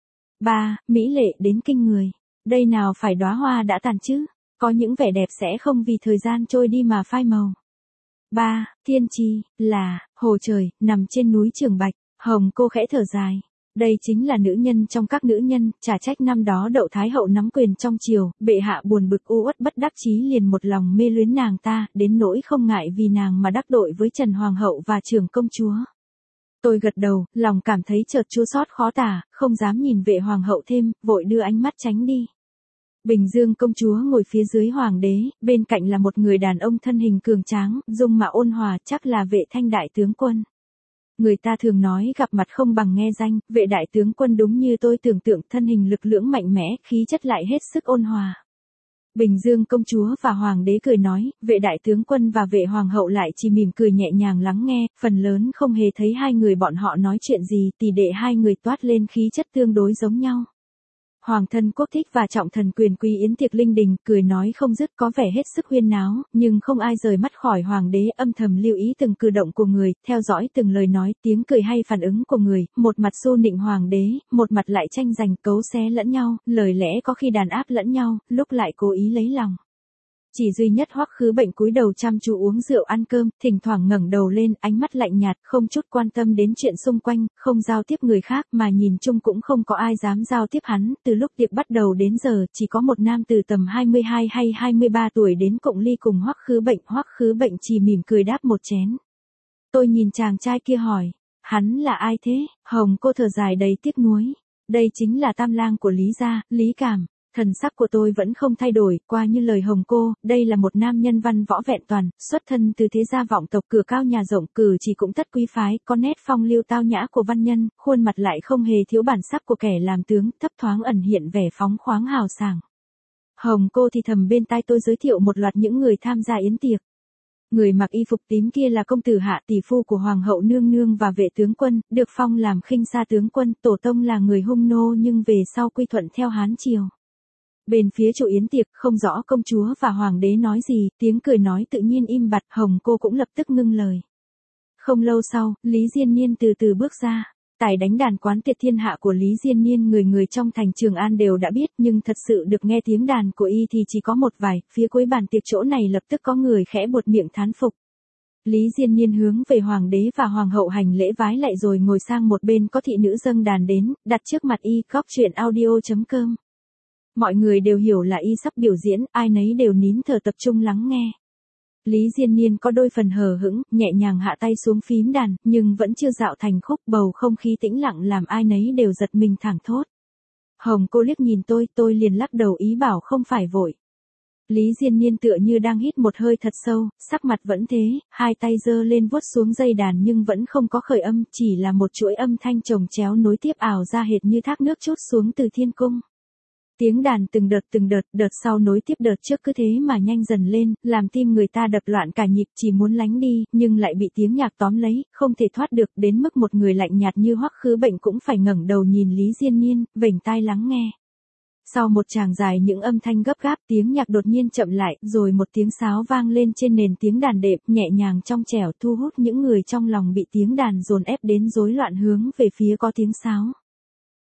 Mỹ lệ đến kinh người. Đây nào phải đóa hoa đã tàn chứ? Có những vẻ đẹp sẽ không vì thời gian trôi đi mà phai màu. Thiên tri, là, hồ trời, nằm trên núi Trường Bạch. Hồng cô khẽ thở dài. Đây chính là nữ nhân trong các nữ nhân, chả trách năm đó Đậu Thái hậu nắm quyền trong triều, bệ hạ buồn bực u uất bất đắc chí liền một lòng mê luyến nàng ta, đến nỗi không ngại vì nàng mà đắc tội với Trần Hoàng hậu và Trưởng công chúa. Tôi gật đầu, lòng cảm thấy chợt chua xót khó tả, không dám nhìn vệ hoàng hậu thêm, vội đưa ánh mắt tránh đi. Bình Dương công chúa ngồi phía dưới hoàng đế, bên cạnh là một người đàn ông thân hình cường tráng, dung mạo ôn hòa, chắc là Vệ Thanh đại tướng quân. Người ta thường nói gặp mặt không bằng nghe danh, Vệ đại tướng quân đúng như tôi tưởng tượng, thân hình lực lưỡng mạnh mẽ, khí chất lại hết sức ôn hòa. Bình Dương công chúa và hoàng đế cười nói, Vệ đại tướng quân và Vệ hoàng hậu lại chỉ mỉm cười nhẹ nhàng lắng nghe, phần lớn không hề thấy hai người bọn họ nói chuyện gì, tỷ đệ hai người toát lên khí chất tương đối giống nhau. Hoàng thân quốc thích và trọng thần quyền quý yến tiệc linh đình, cười nói không dứt, có vẻ hết sức huyên náo, nhưng không ai rời mắt khỏi hoàng đế, âm thầm lưu ý từng cử động của người, theo dõi từng lời nói, tiếng cười hay phản ứng của người, một mặt xu nịnh hoàng đế, một mặt lại tranh giành cấu xé lẫn nhau, lời lẽ có khi đàn áp lẫn nhau, lúc lại cố ý lấy lòng. Chỉ duy nhất Hoắc Khứ Bệnh cúi đầu chăm chú uống rượu ăn cơm, thỉnh thoảng ngẩng đầu lên, ánh mắt lạnh nhạt, không chút quan tâm đến chuyện xung quanh, không giao tiếp người khác, mà nhìn chung cũng không có ai dám giao tiếp hắn. Từ lúc tiệc bắt đầu đến giờ, chỉ có một nam từ tầm 22 hay 23 tuổi đến cụng ly cùng Hoắc Khứ Bệnh chỉ mỉm cười đáp một chén. Tôi nhìn chàng trai kia hỏi, hắn là ai thế? Hồng cô thở dài đầy tiếc nuối. Đây chính là tam lang của Lý gia, Lý Cảm. Thần sắc của tôi vẫn không thay đổi, qua như lời Hồng cô, đây là một nam nhân văn võ vẹn toàn, xuất thân từ thế gia vọng tộc, cửa cao nhà rộng, cử chỉ cũng tất quý phái, có nét phong lưu tao nhã của văn nhân, khuôn mặt lại không hề thiếu bản sắc của kẻ làm tướng, thấp thoáng ẩn hiện vẻ phóng khoáng hào sảng. Hồng cô thì thầm bên tai tôi giới thiệu một loạt những người tham gia yến tiệc. Người mặc y phục tím kia là công tử Hạ, tỷ phu của hoàng hậu nương nương và Vệ tướng quân, được phong làm khinh sa tướng quân, tổ tông là người Hung nô nhưng về sau quy thuận theo Hán triều. Bên phía chủ yến tiệc, không rõ công chúa và hoàng đế nói gì, tiếng cười nói tự nhiên im bặt, Hồng cô cũng lập tức ngưng lời. Không lâu sau, Lý Diên Niên từ từ bước ra. Tài đánh đàn quán tuyệt thiên hạ của Lý Diên Niên người trong thành Trường An đều đã biết, nhưng thật sự được nghe tiếng đàn của y thì chỉ có một vài, phía cuối bàn tiệc chỗ này lập tức có người khẽ buột miệng thán phục. Lý Diên Niên hướng về hoàng đế và hoàng hậu hành lễ vái lại rồi ngồi sang một bên, có thị nữ dâng đàn đến, đặt trước mặt y. Góc truyện audio.com. Mọi người đều hiểu là y sắp biểu diễn, ai nấy đều nín thở tập trung lắng nghe. Lý Diên Niên có đôi phần hờ hững, nhẹ nhàng hạ tay xuống phím đàn, nhưng vẫn chưa dạo thành khúc, bầu không khí tĩnh lặng làm ai nấy đều giật mình thảng thốt. Hồng cô liếc nhìn tôi liền lắc đầu ý bảo không phải vội. Lý Diên Niên tựa như đang hít một hơi thật sâu, sắc mặt vẫn thế, hai tay giơ lên vuốt xuống dây đàn nhưng vẫn không có khởi âm, chỉ là một chuỗi âm thanh chồng chéo nối tiếp ảo ra hệt như thác nước trút xuống từ thiên cung. Tiếng đàn từng đợt sau nối tiếp đợt trước cứ thế mà nhanh dần lên, làm tim người ta đập loạn cả nhịp, chỉ muốn lánh đi, nhưng lại bị tiếng nhạc tóm lấy, không thể thoát được, đến mức một người lạnh nhạt như Hoắc Khứ Bệnh cũng phải ngẩng đầu nhìn Lý Diên Niên, vểnh tai lắng nghe. Sau một tràng dài những âm thanh gấp gáp, tiếng nhạc đột nhiên chậm lại, rồi một tiếng sáo vang lên trên nền tiếng đàn đệm, nhẹ nhàng trong trẻo, thu hút những người trong lòng bị tiếng đàn dồn ép đến rối loạn hướng về phía có tiếng sáo.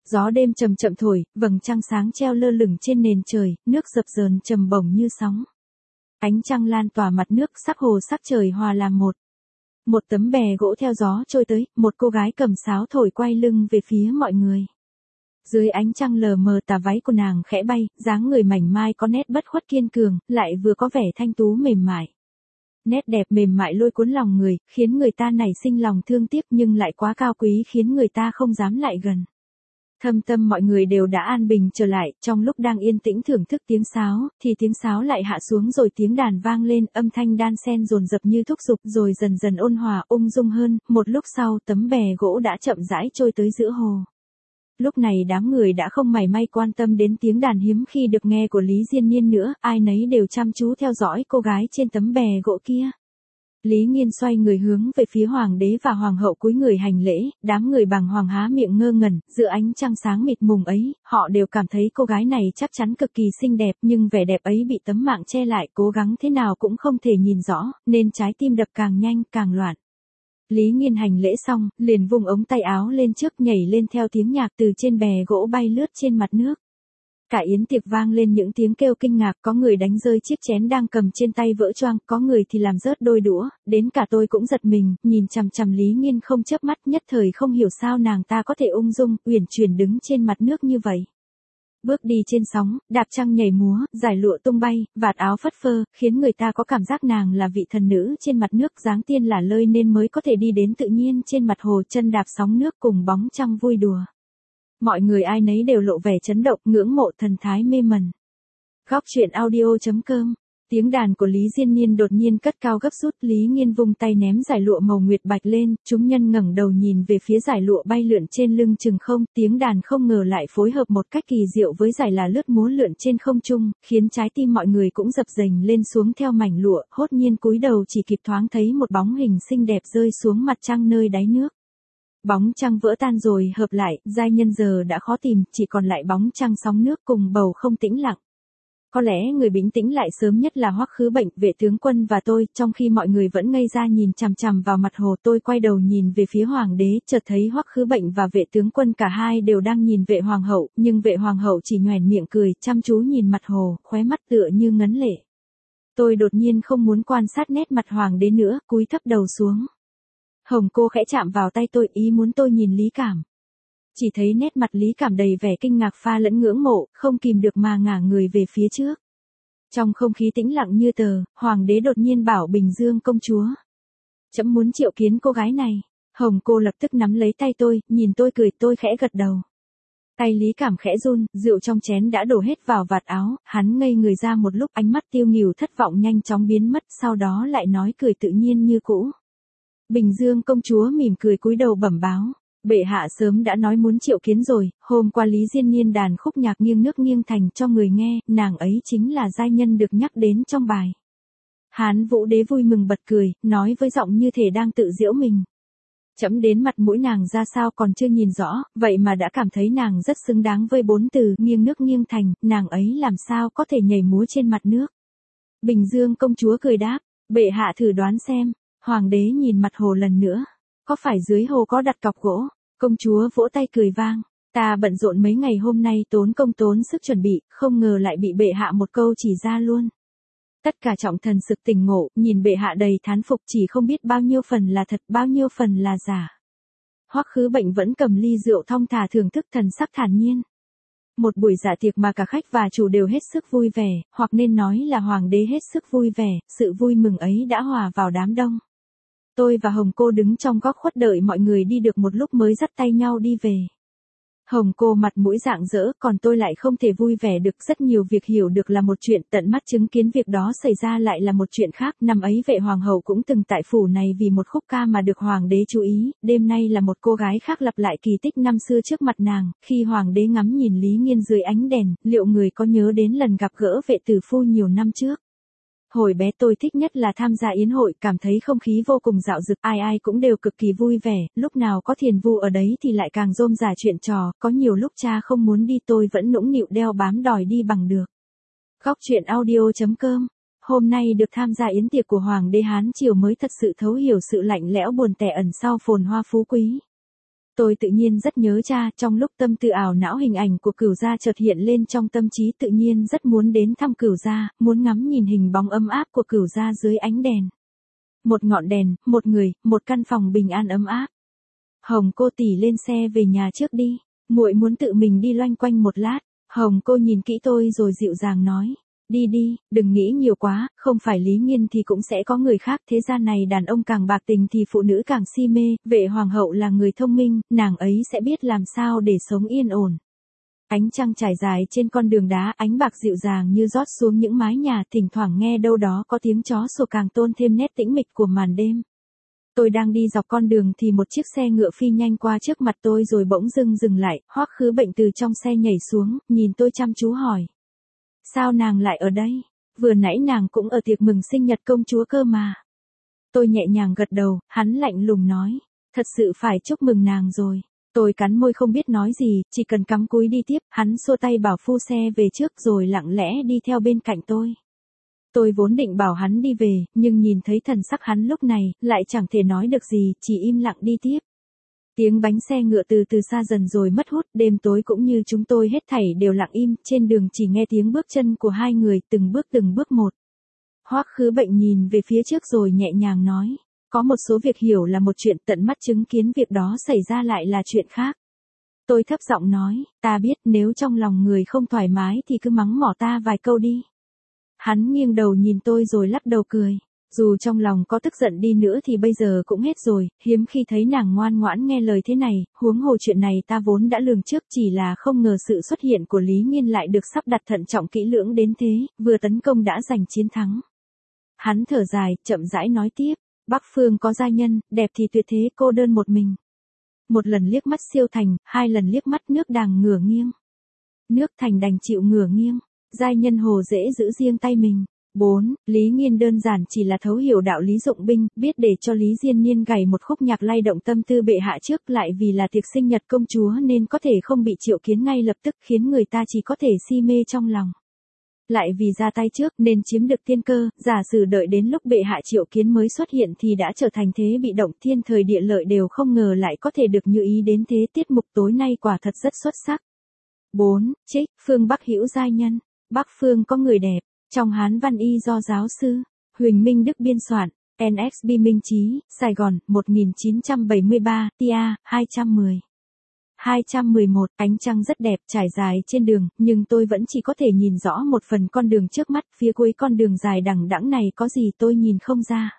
Gió đêm chậm chậm thổi, vầng trăng sáng treo lơ lửng trên nền trời, nước dập dờn trầm bổng như sóng. Ánh trăng lan tỏa mặt nước, sắc hồ sắc trời hòa làm một. Một tấm bè gỗ theo gió trôi tới, một cô gái cầm sáo thổi quay lưng về phía mọi người. Dưới ánh trăng lờ mờ tà váy của nàng khẽ bay, dáng người mảnh mai có nét bất khuất kiên cường, lại vừa có vẻ thanh tú mềm mại. Nét đẹp mềm mại lôi cuốn lòng người, khiến người ta nảy sinh lòng thương tiếc nhưng lại quá cao quý khiến người ta không dám lại gần. Thâm tâm mọi người đều đã an bình trở lại, trong lúc đang yên tĩnh thưởng thức tiếng sáo, thì tiếng sáo lại hạ xuống rồi tiếng đàn vang lên, âm thanh đan xen dồn dập như thúc giục rồi dần dần ôn hòa ung dung hơn, một lúc sau tấm bè gỗ đã chậm rãi trôi tới giữa hồ. Lúc này đám người đã không mảy may quan tâm đến tiếng đàn hiếm khi được nghe của Lý Diên Niên nữa, ai nấy đều chăm chú theo dõi cô gái trên tấm bè gỗ kia. Lý Nghiên xoay người hướng về phía hoàng đế và hoàng hậu cúi người hành lễ, đám người bàng hoàng há miệng ngơ ngẩn, giữa ánh trăng sáng mịt mùng ấy, họ đều cảm thấy cô gái này chắc chắn cực kỳ xinh đẹp, nhưng vẻ đẹp ấy bị tấm mạng che lại, cố gắng thế nào cũng không thể nhìn rõ, nên trái tim đập càng nhanh, càng loạn. Lý Nghiên hành lễ xong, liền vung ống tay áo lên trước nhảy lên theo tiếng nhạc từ trên bè gỗ bay lướt trên mặt nước. Cả yến tiệc vang lên những tiếng kêu kinh ngạc, có người đánh rơi chiếc chén đang cầm trên tay vỡ choang, có người thì làm rớt đôi đũa, đến cả tôi cũng giật mình, nhìn chằm chằm Lý Nghiên không chớp mắt, nhất thời không hiểu sao nàng ta có thể ung dung, uyển chuyển đứng trên mặt nước như vậy. Bước đi trên sóng, đạp trăng nhảy múa, giải lụa tung bay, vạt áo phất phơ, khiến người ta có cảm giác nàng là vị thần nữ trên mặt nước, dáng tiên lả lơi nên mới có thể đi đến tự nhiên trên mặt hồ, chân đạp sóng nước cùng bóng trăng vui đùa. Mọi người ai nấy đều lộ vẻ chấn động, ngưỡng mộ thần thái mê mẩn. Góc truyện audio.com. Tiếng đàn của Lý Diên Niên đột nhiên cất cao gấp rút, Lý Nghiên vung tay ném dải lụa màu nguyệt bạch lên, chúng nhân ngẩng đầu nhìn về phía dải lụa bay lượn trên lưng chừng không, tiếng đàn không ngờ lại phối hợp một cách kỳ diệu với dải là lướt múa lượn trên không trung, khiến trái tim mọi người cũng dập dềnh lên xuống theo mảnh lụa, hốt nhiên cúi đầu chỉ kịp thoáng thấy một bóng hình xinh đẹp rơi xuống mặt trăng nơi đáy nước. Bóng trăng vỡ tan rồi hợp lại, giai nhân giờ đã khó tìm, chỉ còn lại bóng trăng sóng nước cùng bầu không tĩnh lặng. Có lẽ người bình tĩnh lại sớm nhất là Hoắc Khứ Bệnh, vệ tướng quân và tôi, trong khi mọi người vẫn ngây ra nhìn chằm chằm vào mặt hồ, tôi quay đầu nhìn về phía hoàng đế, chợt thấy Hoắc Khứ Bệnh và vệ tướng quân cả hai đều đang nhìn vệ hoàng hậu, nhưng vệ hoàng hậu chỉ nhoẻn miệng cười, chăm chú nhìn mặt hồ, khóe mắt tựa như ngấn lệ. Tôi đột nhiên không muốn quan sát nét mặt hoàng đế nữa, cúi thấp đầu xuống. Hồng Cô khẽ chạm vào tay tôi, ý muốn tôi nhìn Lý Cảm. Chỉ thấy nét mặt Lý Cảm đầy vẻ kinh ngạc pha lẫn ngưỡng mộ, không kìm được mà ngả người về phía trước. Trong không khí tĩnh lặng như tờ, hoàng đế đột nhiên bảo Bình Dương công chúa: "Trẫm muốn triệu kiến cô gái này." Hồng Cô lập tức nắm lấy tay tôi, nhìn tôi cười, tôi khẽ gật đầu. Tay Lý Cảm khẽ run, rượu trong chén đã đổ hết vào vạt áo, hắn ngây người ra một lúc, ánh mắt tiêu nghỉu thất vọng nhanh chóng biến mất, sau đó lại nói cười tự nhiên như cũ. Bình Dương công chúa mỉm cười cúi đầu bẩm báo: "Bệ hạ sớm đã nói muốn triệu kiến rồi, hôm qua Lý Diên Niên đàn khúc nhạc nghiêng nước nghiêng thành cho người nghe, nàng ấy chính là giai nhân được nhắc đến trong bài." Hán Vũ đế vui mừng bật cười, nói với giọng như thể đang tự giễu mình: "Trẫm đến mặt mũi nàng ra sao còn chưa nhìn rõ, vậy mà đã cảm thấy nàng rất xứng đáng với 4 từ nghiêng nước nghiêng thành, nàng ấy làm sao có thể nhảy múa trên mặt nước." Bình Dương công chúa cười đáp: "Bệ hạ thử đoán xem." Hoàng đế nhìn mặt hồ lần nữa: "Có phải dưới hồ có đặt cọc gỗ?" Công chúa vỗ tay cười vang: "Ta bận rộn mấy ngày hôm nay tốn công tốn sức chuẩn bị, không ngờ lại bị bệ hạ một câu chỉ ra luôn." Tất cả trọng thần sực tỉnh ngộ, nhìn bệ hạ đầy thán phục, chỉ không biết bao nhiêu phần là thật, bao nhiêu phần là giả. Hoắc Khứ Bệnh vẫn cầm ly rượu thong thả thưởng thức, thần sắc thản nhiên. Một buổi dạ tiệc mà cả khách và chủ đều hết sức vui vẻ, hoặc nên nói là hoàng đế hết sức vui vẻ, sự vui mừng ấy đã hòa vào đám đông. Tôi và Hồng Cô đứng trong góc khuất đợi mọi người đi được một lúc mới dắt tay nhau đi về. Hồng Cô mặt mũi rạng rỡ, còn tôi lại không thể vui vẻ được, rất nhiều việc hiểu được là một chuyện, tận mắt chứng kiến việc đó xảy ra lại là một chuyện khác. Năm ấy vệ hoàng hậu cũng từng tại phủ này vì một khúc ca mà được hoàng đế chú ý, đêm nay là một cô gái khác lặp lại kỳ tích năm xưa trước mặt nàng, khi hoàng đế ngắm nhìn Lý Nghiên dưới ánh đèn, liệu người có nhớ đến lần gặp gỡ vệ tử phu nhiều năm trước? Hồi bé tôi thích nhất là tham gia yến hội, cảm thấy không khí vô cùng dạo dực, ai ai cũng đều cực kỳ vui vẻ, lúc nào có Thiền Vu ở đấy thì lại càng rôm rả chuyện trò, có nhiều lúc cha không muốn đi tôi vẫn nũng nịu đeo bám đòi đi bằng được. Góc truyện audio.com. Hôm nay được tham gia yến tiệc của Hoàng đế Hán Triều mới thật sự thấu hiểu sự lạnh lẽo buồn tẻ ẩn sau phồn hoa phú quý. Tôi tự nhiên rất nhớ cha, trong lúc tâm tư ảo não hình ảnh của Cửu gia chợt hiện lên trong tâm trí, tự nhiên rất muốn đến thăm Cửu gia, muốn ngắm nhìn hình bóng ấm áp của Cửu gia dưới ánh đèn. Một ngọn đèn, một người, một căn phòng bình an ấm áp. Hồng cô tỷ lên xe về nhà trước đi, muội muốn tự mình đi loanh quanh một lát. Hồng cô nhìn kỹ tôi rồi dịu dàng nói, đi đi, đừng nghĩ nhiều quá, không phải Lý Nghiên thì cũng sẽ có người khác, thế gian này đàn ông càng bạc tình thì phụ nữ càng si mê, Vệ hoàng hậu là người thông minh, nàng ấy sẽ biết làm sao để sống yên ổn. Ánh trăng trải dài trên con đường đá, ánh bạc dịu dàng như rót xuống những mái nhà, thỉnh thoảng nghe đâu đó có tiếng chó sủa càng tôn thêm nét tĩnh mịch của màn đêm. Tôi đang đi dọc con đường thì một chiếc xe ngựa phi nhanh qua trước mặt tôi rồi bỗng dưng dừng lại, Hoắc Khứ Bệnh từ trong xe nhảy xuống, nhìn tôi chăm chú hỏi. Sao nàng lại ở đây? Vừa nãy nàng cũng ở tiệc mừng sinh nhật công chúa cơ mà. Tôi nhẹ nhàng gật đầu, hắn lạnh lùng nói. Thật sự phải chúc mừng nàng rồi. Tôi cắn môi không biết nói gì, chỉ cần cắm cúi đi tiếp, hắn xua tay bảo phu xe về trước rồi lặng lẽ đi theo bên cạnh tôi. Tôi vốn định bảo hắn đi về, nhưng nhìn thấy thần sắc hắn lúc này, lại chẳng thể nói được gì, chỉ im lặng đi tiếp. Tiếng bánh xe ngựa từ từ xa dần rồi mất hút, đêm tối cũng như chúng tôi hết thảy đều lặng im, trên đường chỉ nghe tiếng bước chân của hai người từng bước một. Hoắc Khứ Bệnh nhìn về phía trước rồi nhẹ nhàng nói, có một số việc hiểu là một chuyện, tận mắt chứng kiến việc đó xảy ra lại là chuyện khác. Tôi thấp giọng nói, ta biết nếu trong lòng người không thoải mái thì cứ mắng mỏ ta vài câu đi. Hắn nghiêng đầu nhìn tôi rồi lắc đầu cười. Dù trong lòng có tức giận đi nữa thì bây giờ cũng hết rồi, hiếm khi thấy nàng ngoan ngoãn nghe lời thế này, huống hồ chuyện này ta vốn đã lường trước, chỉ là không ngờ sự xuất hiện của Lý Nghiên lại được sắp đặt thận trọng kỹ lưỡng đến thế, vừa tấn công đã giành chiến thắng. Hắn thở dài, chậm rãi nói tiếp, Bắc Phương có giai nhân, đẹp thì tuyệt thế, cô đơn một mình. Một lần liếc mắt siêu thành, hai lần liếc mắt nước đàng ngửa nghiêng. Nước thành đành chịu ngửa nghiêng, giai nhân hồ dễ giữ riêng tay mình. 4. Lý Nghiên đơn giản chỉ là thấu hiểu đạo lý dụng binh, biết để cho Lý Diên Niên gảy một khúc nhạc lay động tâm tư bệ hạ trước, lại vì là tiệc sinh nhật công chúa nên có thể không bị triệu kiến ngay lập tức, khiến người ta chỉ có thể si mê trong lòng. Lại vì ra tay trước nên chiếm được tiên cơ, giả sử đợi đến lúc bệ hạ triệu kiến mới xuất hiện thì đã trở thành thế bị động, thiên thời địa lợi đều không ngờ lại có thể được như ý đến thế. Tiết mục tối nay quả thật rất xuất sắc. 4. Trích, phương Bắc hữu giai nhân. Bắc Phương có người đẹp. Trong Hán Văn Y do giáo sư Huỳnh Minh Đức biên soạn, NXB Minh Chí, Sài Gòn, 1973, tia, 210. 211, ánh trăng rất đẹp trải dài trên đường, nhưng tôi vẫn chỉ có thể nhìn rõ một phần con đường trước mắt, phía cuối con đường dài đằng đẵng này có gì tôi nhìn không ra.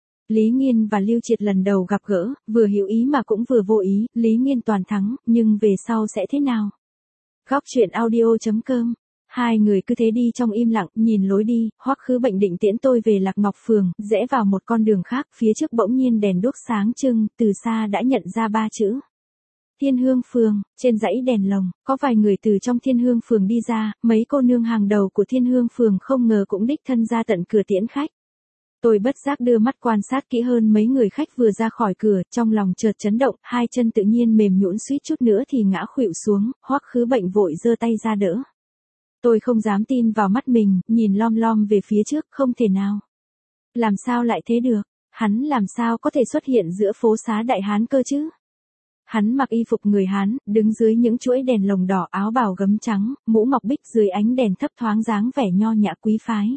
Lý Nghiên và Lưu Triệt lần đầu gặp gỡ, vừa hữu ý mà cũng vừa vô ý, Lý Nghiên toàn thắng, nhưng về sau sẽ thế nào? Góc truyện audio.com. Hai người cứ thế đi trong im lặng, nhìn lối đi, Hoắc Khứ Bệnh định tiễn tôi về Lạc Ngọc Phường, rẽ vào một con đường khác, phía trước bỗng nhiên đèn đuốc sáng trưng, từ xa đã nhận ra ba chữ. Thiên Hương Phường, trên dãy đèn lồng, có vài người từ trong Thiên Hương Phường đi ra, mấy cô nương hàng đầu của Thiên Hương Phường không ngờ cũng đích thân ra tận cửa tiễn khách. Tôi bất giác đưa mắt quan sát kỹ hơn mấy người khách vừa ra khỏi cửa, trong lòng chợt chấn động, hai chân tự nhiên mềm nhũn suýt chút nữa thì ngã khuỵu xuống, Hoắc Khứ Bệnh vội giơ tay ra đỡ. Tôi không dám tin vào mắt mình, nhìn lom lom về phía trước, không thể nào. Làm sao lại thế được? Hắn làm sao có thể xuất hiện giữa phố xá Đại Hán cơ chứ? Hắn mặc y phục người Hán, đứng dưới những chuỗi đèn lồng đỏ, áo bào gấm trắng, mũ ngọc bích dưới ánh đèn thấp thoáng dáng vẻ nho nhã quý phái.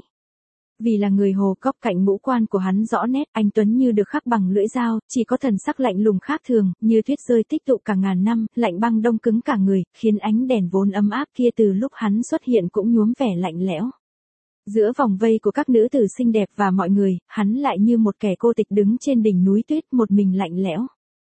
Vì là người Hồ, góc cạnh ngũ quan của hắn rõ nét, anh tuấn như được khắc bằng lưỡi dao, chỉ có thần sắc lạnh lùng khác thường, như tuyết rơi tích tụ cả ngàn năm, lạnh băng đông cứng cả người, khiến ánh đèn vốn ấm áp kia từ lúc hắn xuất hiện cũng nhuốm vẻ lạnh lẽo. Giữa vòng vây của các nữ tử xinh đẹp và mọi người, hắn lại như một kẻ cô tịch đứng trên đỉnh núi tuyết, một mình lạnh lẽo.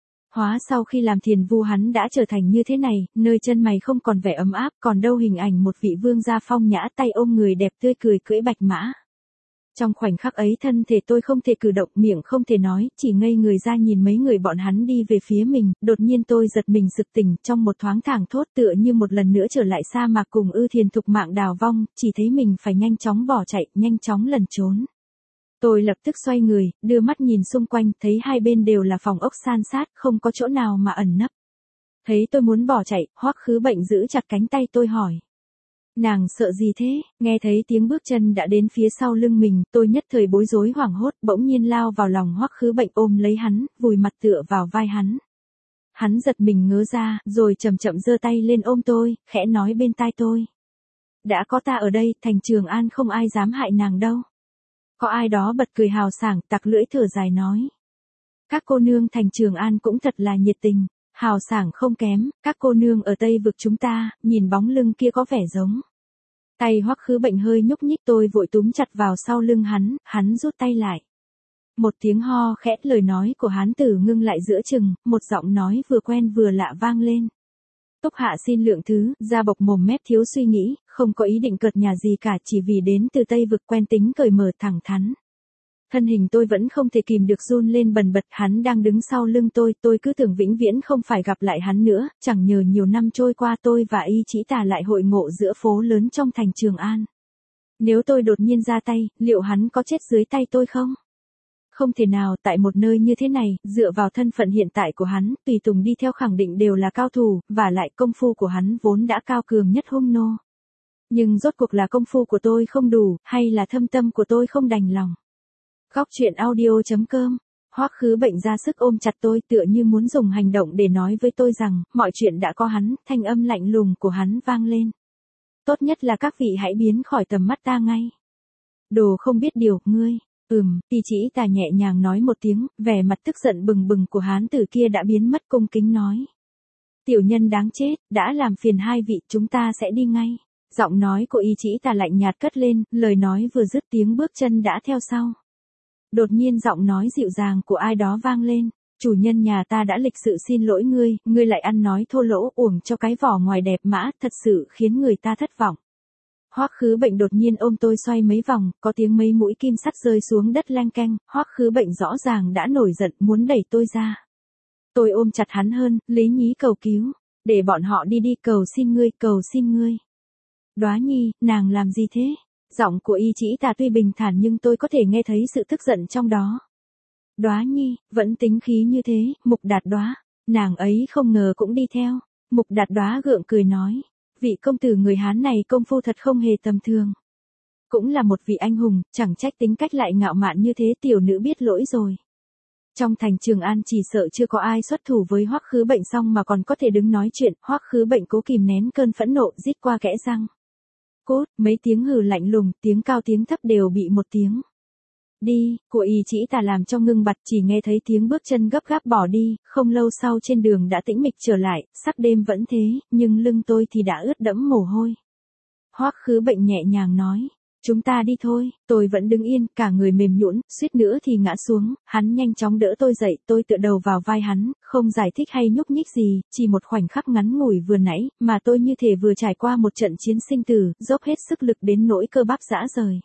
Hóa sau khi làm thiền vu hắn đã trở thành như thế này, nơi chân mày không còn vẻ ấm áp, còn đâu hình ảnh một vị vương gia phong nhã, tay ôm người đẹp tươi cười cưỡi bạch mã. Trong khoảnh khắc ấy thân thể tôi không thể cử động, miệng không thể nói, chỉ ngây người ra nhìn mấy người bọn hắn đi về phía mình, đột nhiên tôi giật mình sực tỉnh, trong một thoáng thảng thốt tựa như một lần nữa trở lại sa mạc cùng Ư Thiền thục mạng đào vong, chỉ thấy mình phải nhanh chóng bỏ chạy, nhanh chóng lẩn trốn. Tôi lập tức xoay người, đưa mắt nhìn xung quanh, thấy hai bên đều là phòng ốc san sát, không có chỗ nào mà ẩn nấp. Thấy tôi muốn bỏ chạy, Hoắc Khứ Bệnh giữ chặt cánh tay tôi hỏi. Nàng sợ gì thế? Nghe thấy tiếng bước chân đã đến phía sau lưng mình, tôi nhất thời bối rối hoảng hốt, bỗng nhiên lao vào lòng Hoắc Khứ Bệnh ôm lấy hắn, vùi mặt tựa vào vai hắn. Hắn giật mình ngớ ra, rồi chậm chậm giơ tay lên ôm tôi, khẽ nói bên tai tôi. Đã có ta ở đây, thành Trường An không ai dám hại nàng đâu. Có ai đó bật cười hào sảng, tặc lưỡi thở dài nói. Các cô nương thành Trường An cũng thật là nhiệt tình, hào sảng không kém, các cô nương ở Tây vực chúng ta, nhìn bóng lưng kia có vẻ giống. Tay Hoắc Khứ Bệnh hơi nhúc nhích, tôi vội túm chặt vào sau lưng hắn rút tay lại. Một tiếng ho khẽ, lời nói của hán tử ngưng lại giữa chừng, một giọng nói vừa quen vừa lạ vang lên. Túc hạ xin lượng thứ, ra bộc mồm mép thiếu suy nghĩ, không có ý định cợt nhà gì cả, chỉ vì đến từ Tây vực quen tính cởi mở thẳng thắn. Thân hình tôi vẫn không thể kìm được run lên bần bật, hắn đang đứng sau lưng tôi cứ tưởng vĩnh viễn không phải gặp lại hắn nữa, chẳng nhờ nhiều năm trôi qua tôi và Y Chỉ Tà lại hội ngộ giữa phố lớn trong thành Trường An. Nếu tôi đột nhiên ra tay, liệu hắn có chết dưới tay tôi không? Không thể nào, tại một nơi như thế này, dựa vào thân phận hiện tại của hắn, tùy tùng đi theo khẳng định đều là cao thủ, và lại công phu của hắn vốn đã cao cường nhất hung nô. Nhưng rốt cuộc là công phu của tôi không đủ, hay là thâm tâm của tôi không đành lòng? Góc truyện audio.com. Hoắc Khứ Bệnh ra sức ôm chặt tôi, tựa như muốn dùng hành động để nói với tôi rằng, mọi chuyện đã có hắn, thanh âm lạnh lùng của hắn vang lên. Tốt nhất là các vị hãy biến khỏi tầm mắt ta ngay. Đồ không biết điều, ngươi. Y Chỉ Tà nhẹ nhàng nói một tiếng, vẻ mặt tức giận bừng bừng của hán tử kia đã biến mất, cung kính nói. Tiểu nhân đáng chết, đã làm phiền hai vị, chúng ta sẽ đi ngay. Giọng nói của Y Chỉ Tà lạnh nhạt cất lên, lời nói vừa dứt tiếng bước chân đã theo sau. Đột nhiên giọng nói dịu dàng của ai đó vang lên. Chủ nhân nhà ta đã lịch sự xin lỗi ngươi lại ăn nói thô lỗ, uổng cho cái vỏ ngoài đẹp mã, thật sự khiến người ta thất vọng. Hoắc Khứ Bệnh đột nhiên ôm tôi xoay mấy vòng, có tiếng mấy mũi kim sắt rơi xuống đất leng keng, Hoắc Khứ Bệnh rõ ràng đã nổi giận muốn đẩy tôi ra. Tôi ôm chặt hắn hơn, lý nhí cầu cứu, để bọn họ đi đi, cầu xin ngươi. Đóa Nhi, nàng làm gì thế? Giọng của Y Chỉ Tà tuy bình thản nhưng tôi có thể nghe thấy sự tức giận trong đó. Đóa Nhi, vẫn tính khí như thế, Mục Đạt Đóa, nàng ấy không ngờ cũng đi theo. Mục Đạt Đóa gượng cười nói. Vị công tử người Hán này công phu thật không hề tầm thường. Cũng là một vị anh hùng, chẳng trách tính cách lại ngạo mạn như thế, tiểu nữ biết lỗi rồi. Trong thành Trường An chỉ sợ chưa có ai xuất thủ với Hoắc Khứ Bệnh xong mà còn có thể đứng nói chuyện, Hoắc Khứ Bệnh cố kìm nén cơn phẫn nộ, rít qua kẽ răng. Cốt, mấy tiếng hừ lạnh lùng, tiếng cao tiếng thấp đều bị một tiếng. Đi, của Y Chỉ Tà làm cho ngưng bặt, chỉ nghe thấy tiếng bước chân gấp gáp bỏ đi, không lâu sau trên đường đã tĩnh mịch trở lại, sắc đêm vẫn thế, nhưng lưng tôi thì đã ướt đẫm mồ hôi. Hoắc Khứ Bệnh nhẹ nhàng nói, chúng ta đi thôi, tôi vẫn đứng yên, cả người mềm nhũn, suýt nữa thì ngã xuống, hắn nhanh chóng đỡ tôi dậy, tôi tựa đầu vào vai hắn, không giải thích hay nhúc nhích gì, chỉ một khoảnh khắc ngắn ngủi vừa nãy, mà tôi như thể vừa trải qua một trận chiến sinh tử, dốc hết sức lực đến nỗi cơ bắp rã rời.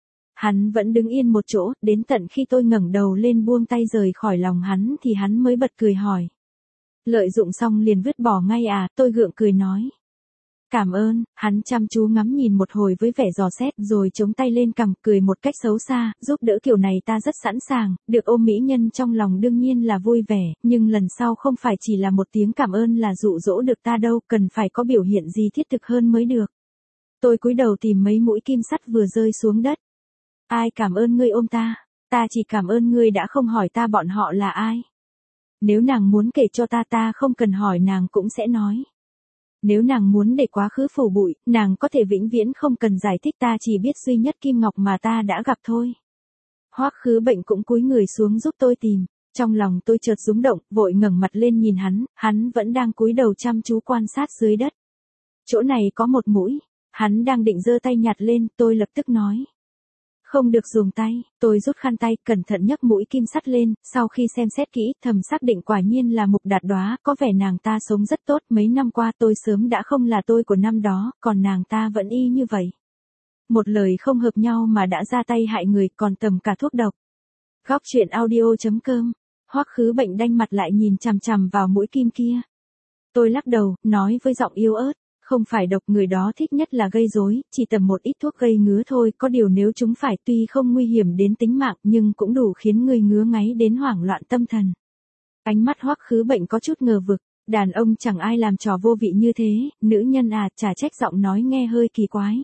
Hắn vẫn đứng yên một chỗ, đến tận khi tôi ngẩng đầu lên buông tay rời khỏi lòng hắn thì hắn mới bật cười hỏi. Lợi dụng xong liền vứt bỏ ngay à, tôi gượng cười nói. Cảm ơn, hắn chăm chú ngắm nhìn một hồi với vẻ dò xét rồi chống tay lên cằm cười một cách xấu xa, giúp đỡ kiểu này ta rất sẵn sàng, được ôm mỹ nhân trong lòng đương nhiên là vui vẻ, nhưng lần sau không phải chỉ là một tiếng cảm ơn là dụ dỗ được ta đâu, cần phải có biểu hiện gì thiết thực hơn mới được. Tôi cúi đầu tìm mấy mũi kim sắt vừa rơi xuống đất. Ai cảm ơn ngươi ôm ta chỉ cảm ơn ngươi đã không hỏi ta bọn họ là ai. Nếu nàng muốn kể cho ta không cần hỏi nàng cũng sẽ nói. Nếu nàng muốn để quá khứ phủ bụi, nàng có thể vĩnh viễn không cần giải thích, ta chỉ biết duy nhất Kim Ngọc mà ta đã gặp thôi. Hoắc Khứ Bệnh cũng cúi người xuống giúp tôi tìm. Trong lòng tôi chợt rung động, vội ngẩng mặt lên nhìn hắn vẫn đang cúi đầu chăm chú quan sát dưới đất. Chỗ này có một mũi, hắn đang định giơ tay nhặt lên, tôi lập tức nói. Không được dùng tay, tôi rút khăn tay, cẩn thận nhấc mũi kim sắt lên, sau khi xem xét kỹ, thầm xác định quả nhiên là Mục Đạt Đóa, có vẻ nàng ta sống rất tốt, mấy năm qua tôi sớm đã không là tôi của năm đó, còn nàng ta vẫn y như vậy. Một lời không hợp nhau mà đã ra tay hại người, còn tầm cả thuốc độc. Góc truyện audio.com. Hoắc Khứ Bệnh đanh mặt lại nhìn chằm chằm vào mũi kim kia. Tôi lắc đầu, nói với giọng yếu ớt. Không phải độc, người đó thích nhất là gây rối, chỉ tầm một ít thuốc gây ngứa thôi, có điều nếu chúng phải tuy không nguy hiểm đến tính mạng nhưng cũng đủ khiến người ngứa ngáy đến hoảng loạn tâm thần. Ánh mắt Hoắc Khứ Bệnh có chút ngờ vực, đàn ông chẳng ai làm trò vô vị như thế, nữ nhân à, chả trách giọng nói nghe hơi kỳ quái.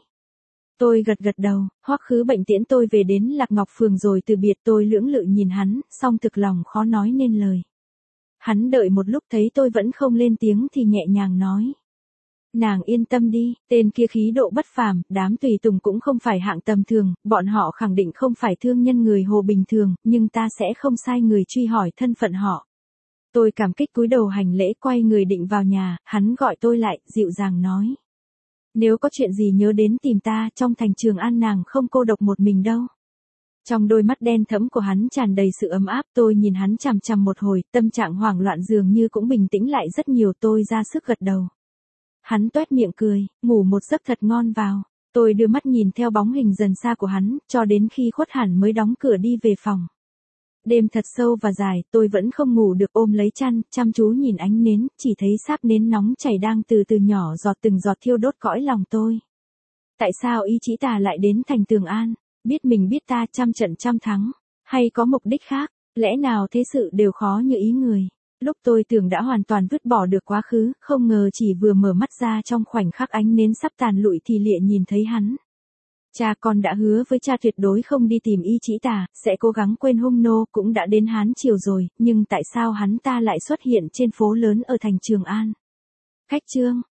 Tôi gật đầu, Hoắc Khứ Bệnh tiễn tôi về đến Lạc Ngọc Phường rồi từ biệt, tôi lưỡng lự nhìn hắn, song thực lòng khó nói nên lời. Hắn đợi một lúc thấy tôi vẫn không lên tiếng thì nhẹ nhàng nói. Nàng yên tâm đi, tên kia khí độ bất phàm, đám tùy tùng cũng không phải hạng tầm thường, bọn họ khẳng định không phải thương nhân người Hồ bình thường, nhưng ta sẽ không sai người truy hỏi thân phận họ. Tôi cảm kích cúi đầu hành lễ quay người định vào nhà, hắn gọi tôi lại, dịu dàng nói. Nếu có chuyện gì nhớ đến tìm ta, trong thành Trường An nàng không cô độc một mình đâu. Trong đôi mắt đen thẫm của hắn tràn đầy sự ấm áp, tôi nhìn hắn chằm chằm một hồi, tâm trạng hoảng loạn dường như cũng bình tĩnh lại rất nhiều, tôi ra sức gật đầu. Hắn toét miệng cười, ngủ một giấc thật ngon vào. Tôi đưa mắt nhìn theo bóng hình dần xa của hắn, cho đến khi khuất hẳn mới đóng cửa đi về phòng. Đêm thật sâu và dài, tôi vẫn không ngủ được, ôm lấy chăn, chăm chú nhìn ánh nến, chỉ thấy sáp nến nóng chảy đang từ từ nhỏ giọt từng giọt thiêu đốt cõi lòng tôi. Tại sao ý chí ta lại đến thành Tường An? Biết mình biết ta trăm trận trăm thắng, hay có mục đích khác? Lẽ nào thế sự đều khó như ý người? Lúc tôi tưởng đã hoàn toàn vứt bỏ được quá khứ, không ngờ chỉ vừa mở mắt ra trong khoảnh khắc ánh nến sắp tàn lụi thì lịa nhìn thấy hắn. Cha con đã hứa với cha tuyệt đối không đi tìm Y Chỉ Tà, sẽ cố gắng quên hung nô, cũng đã đến Hán Triều rồi, nhưng tại sao hắn ta lại xuất hiện trên phố lớn ở thành Trường An? Khách Trương,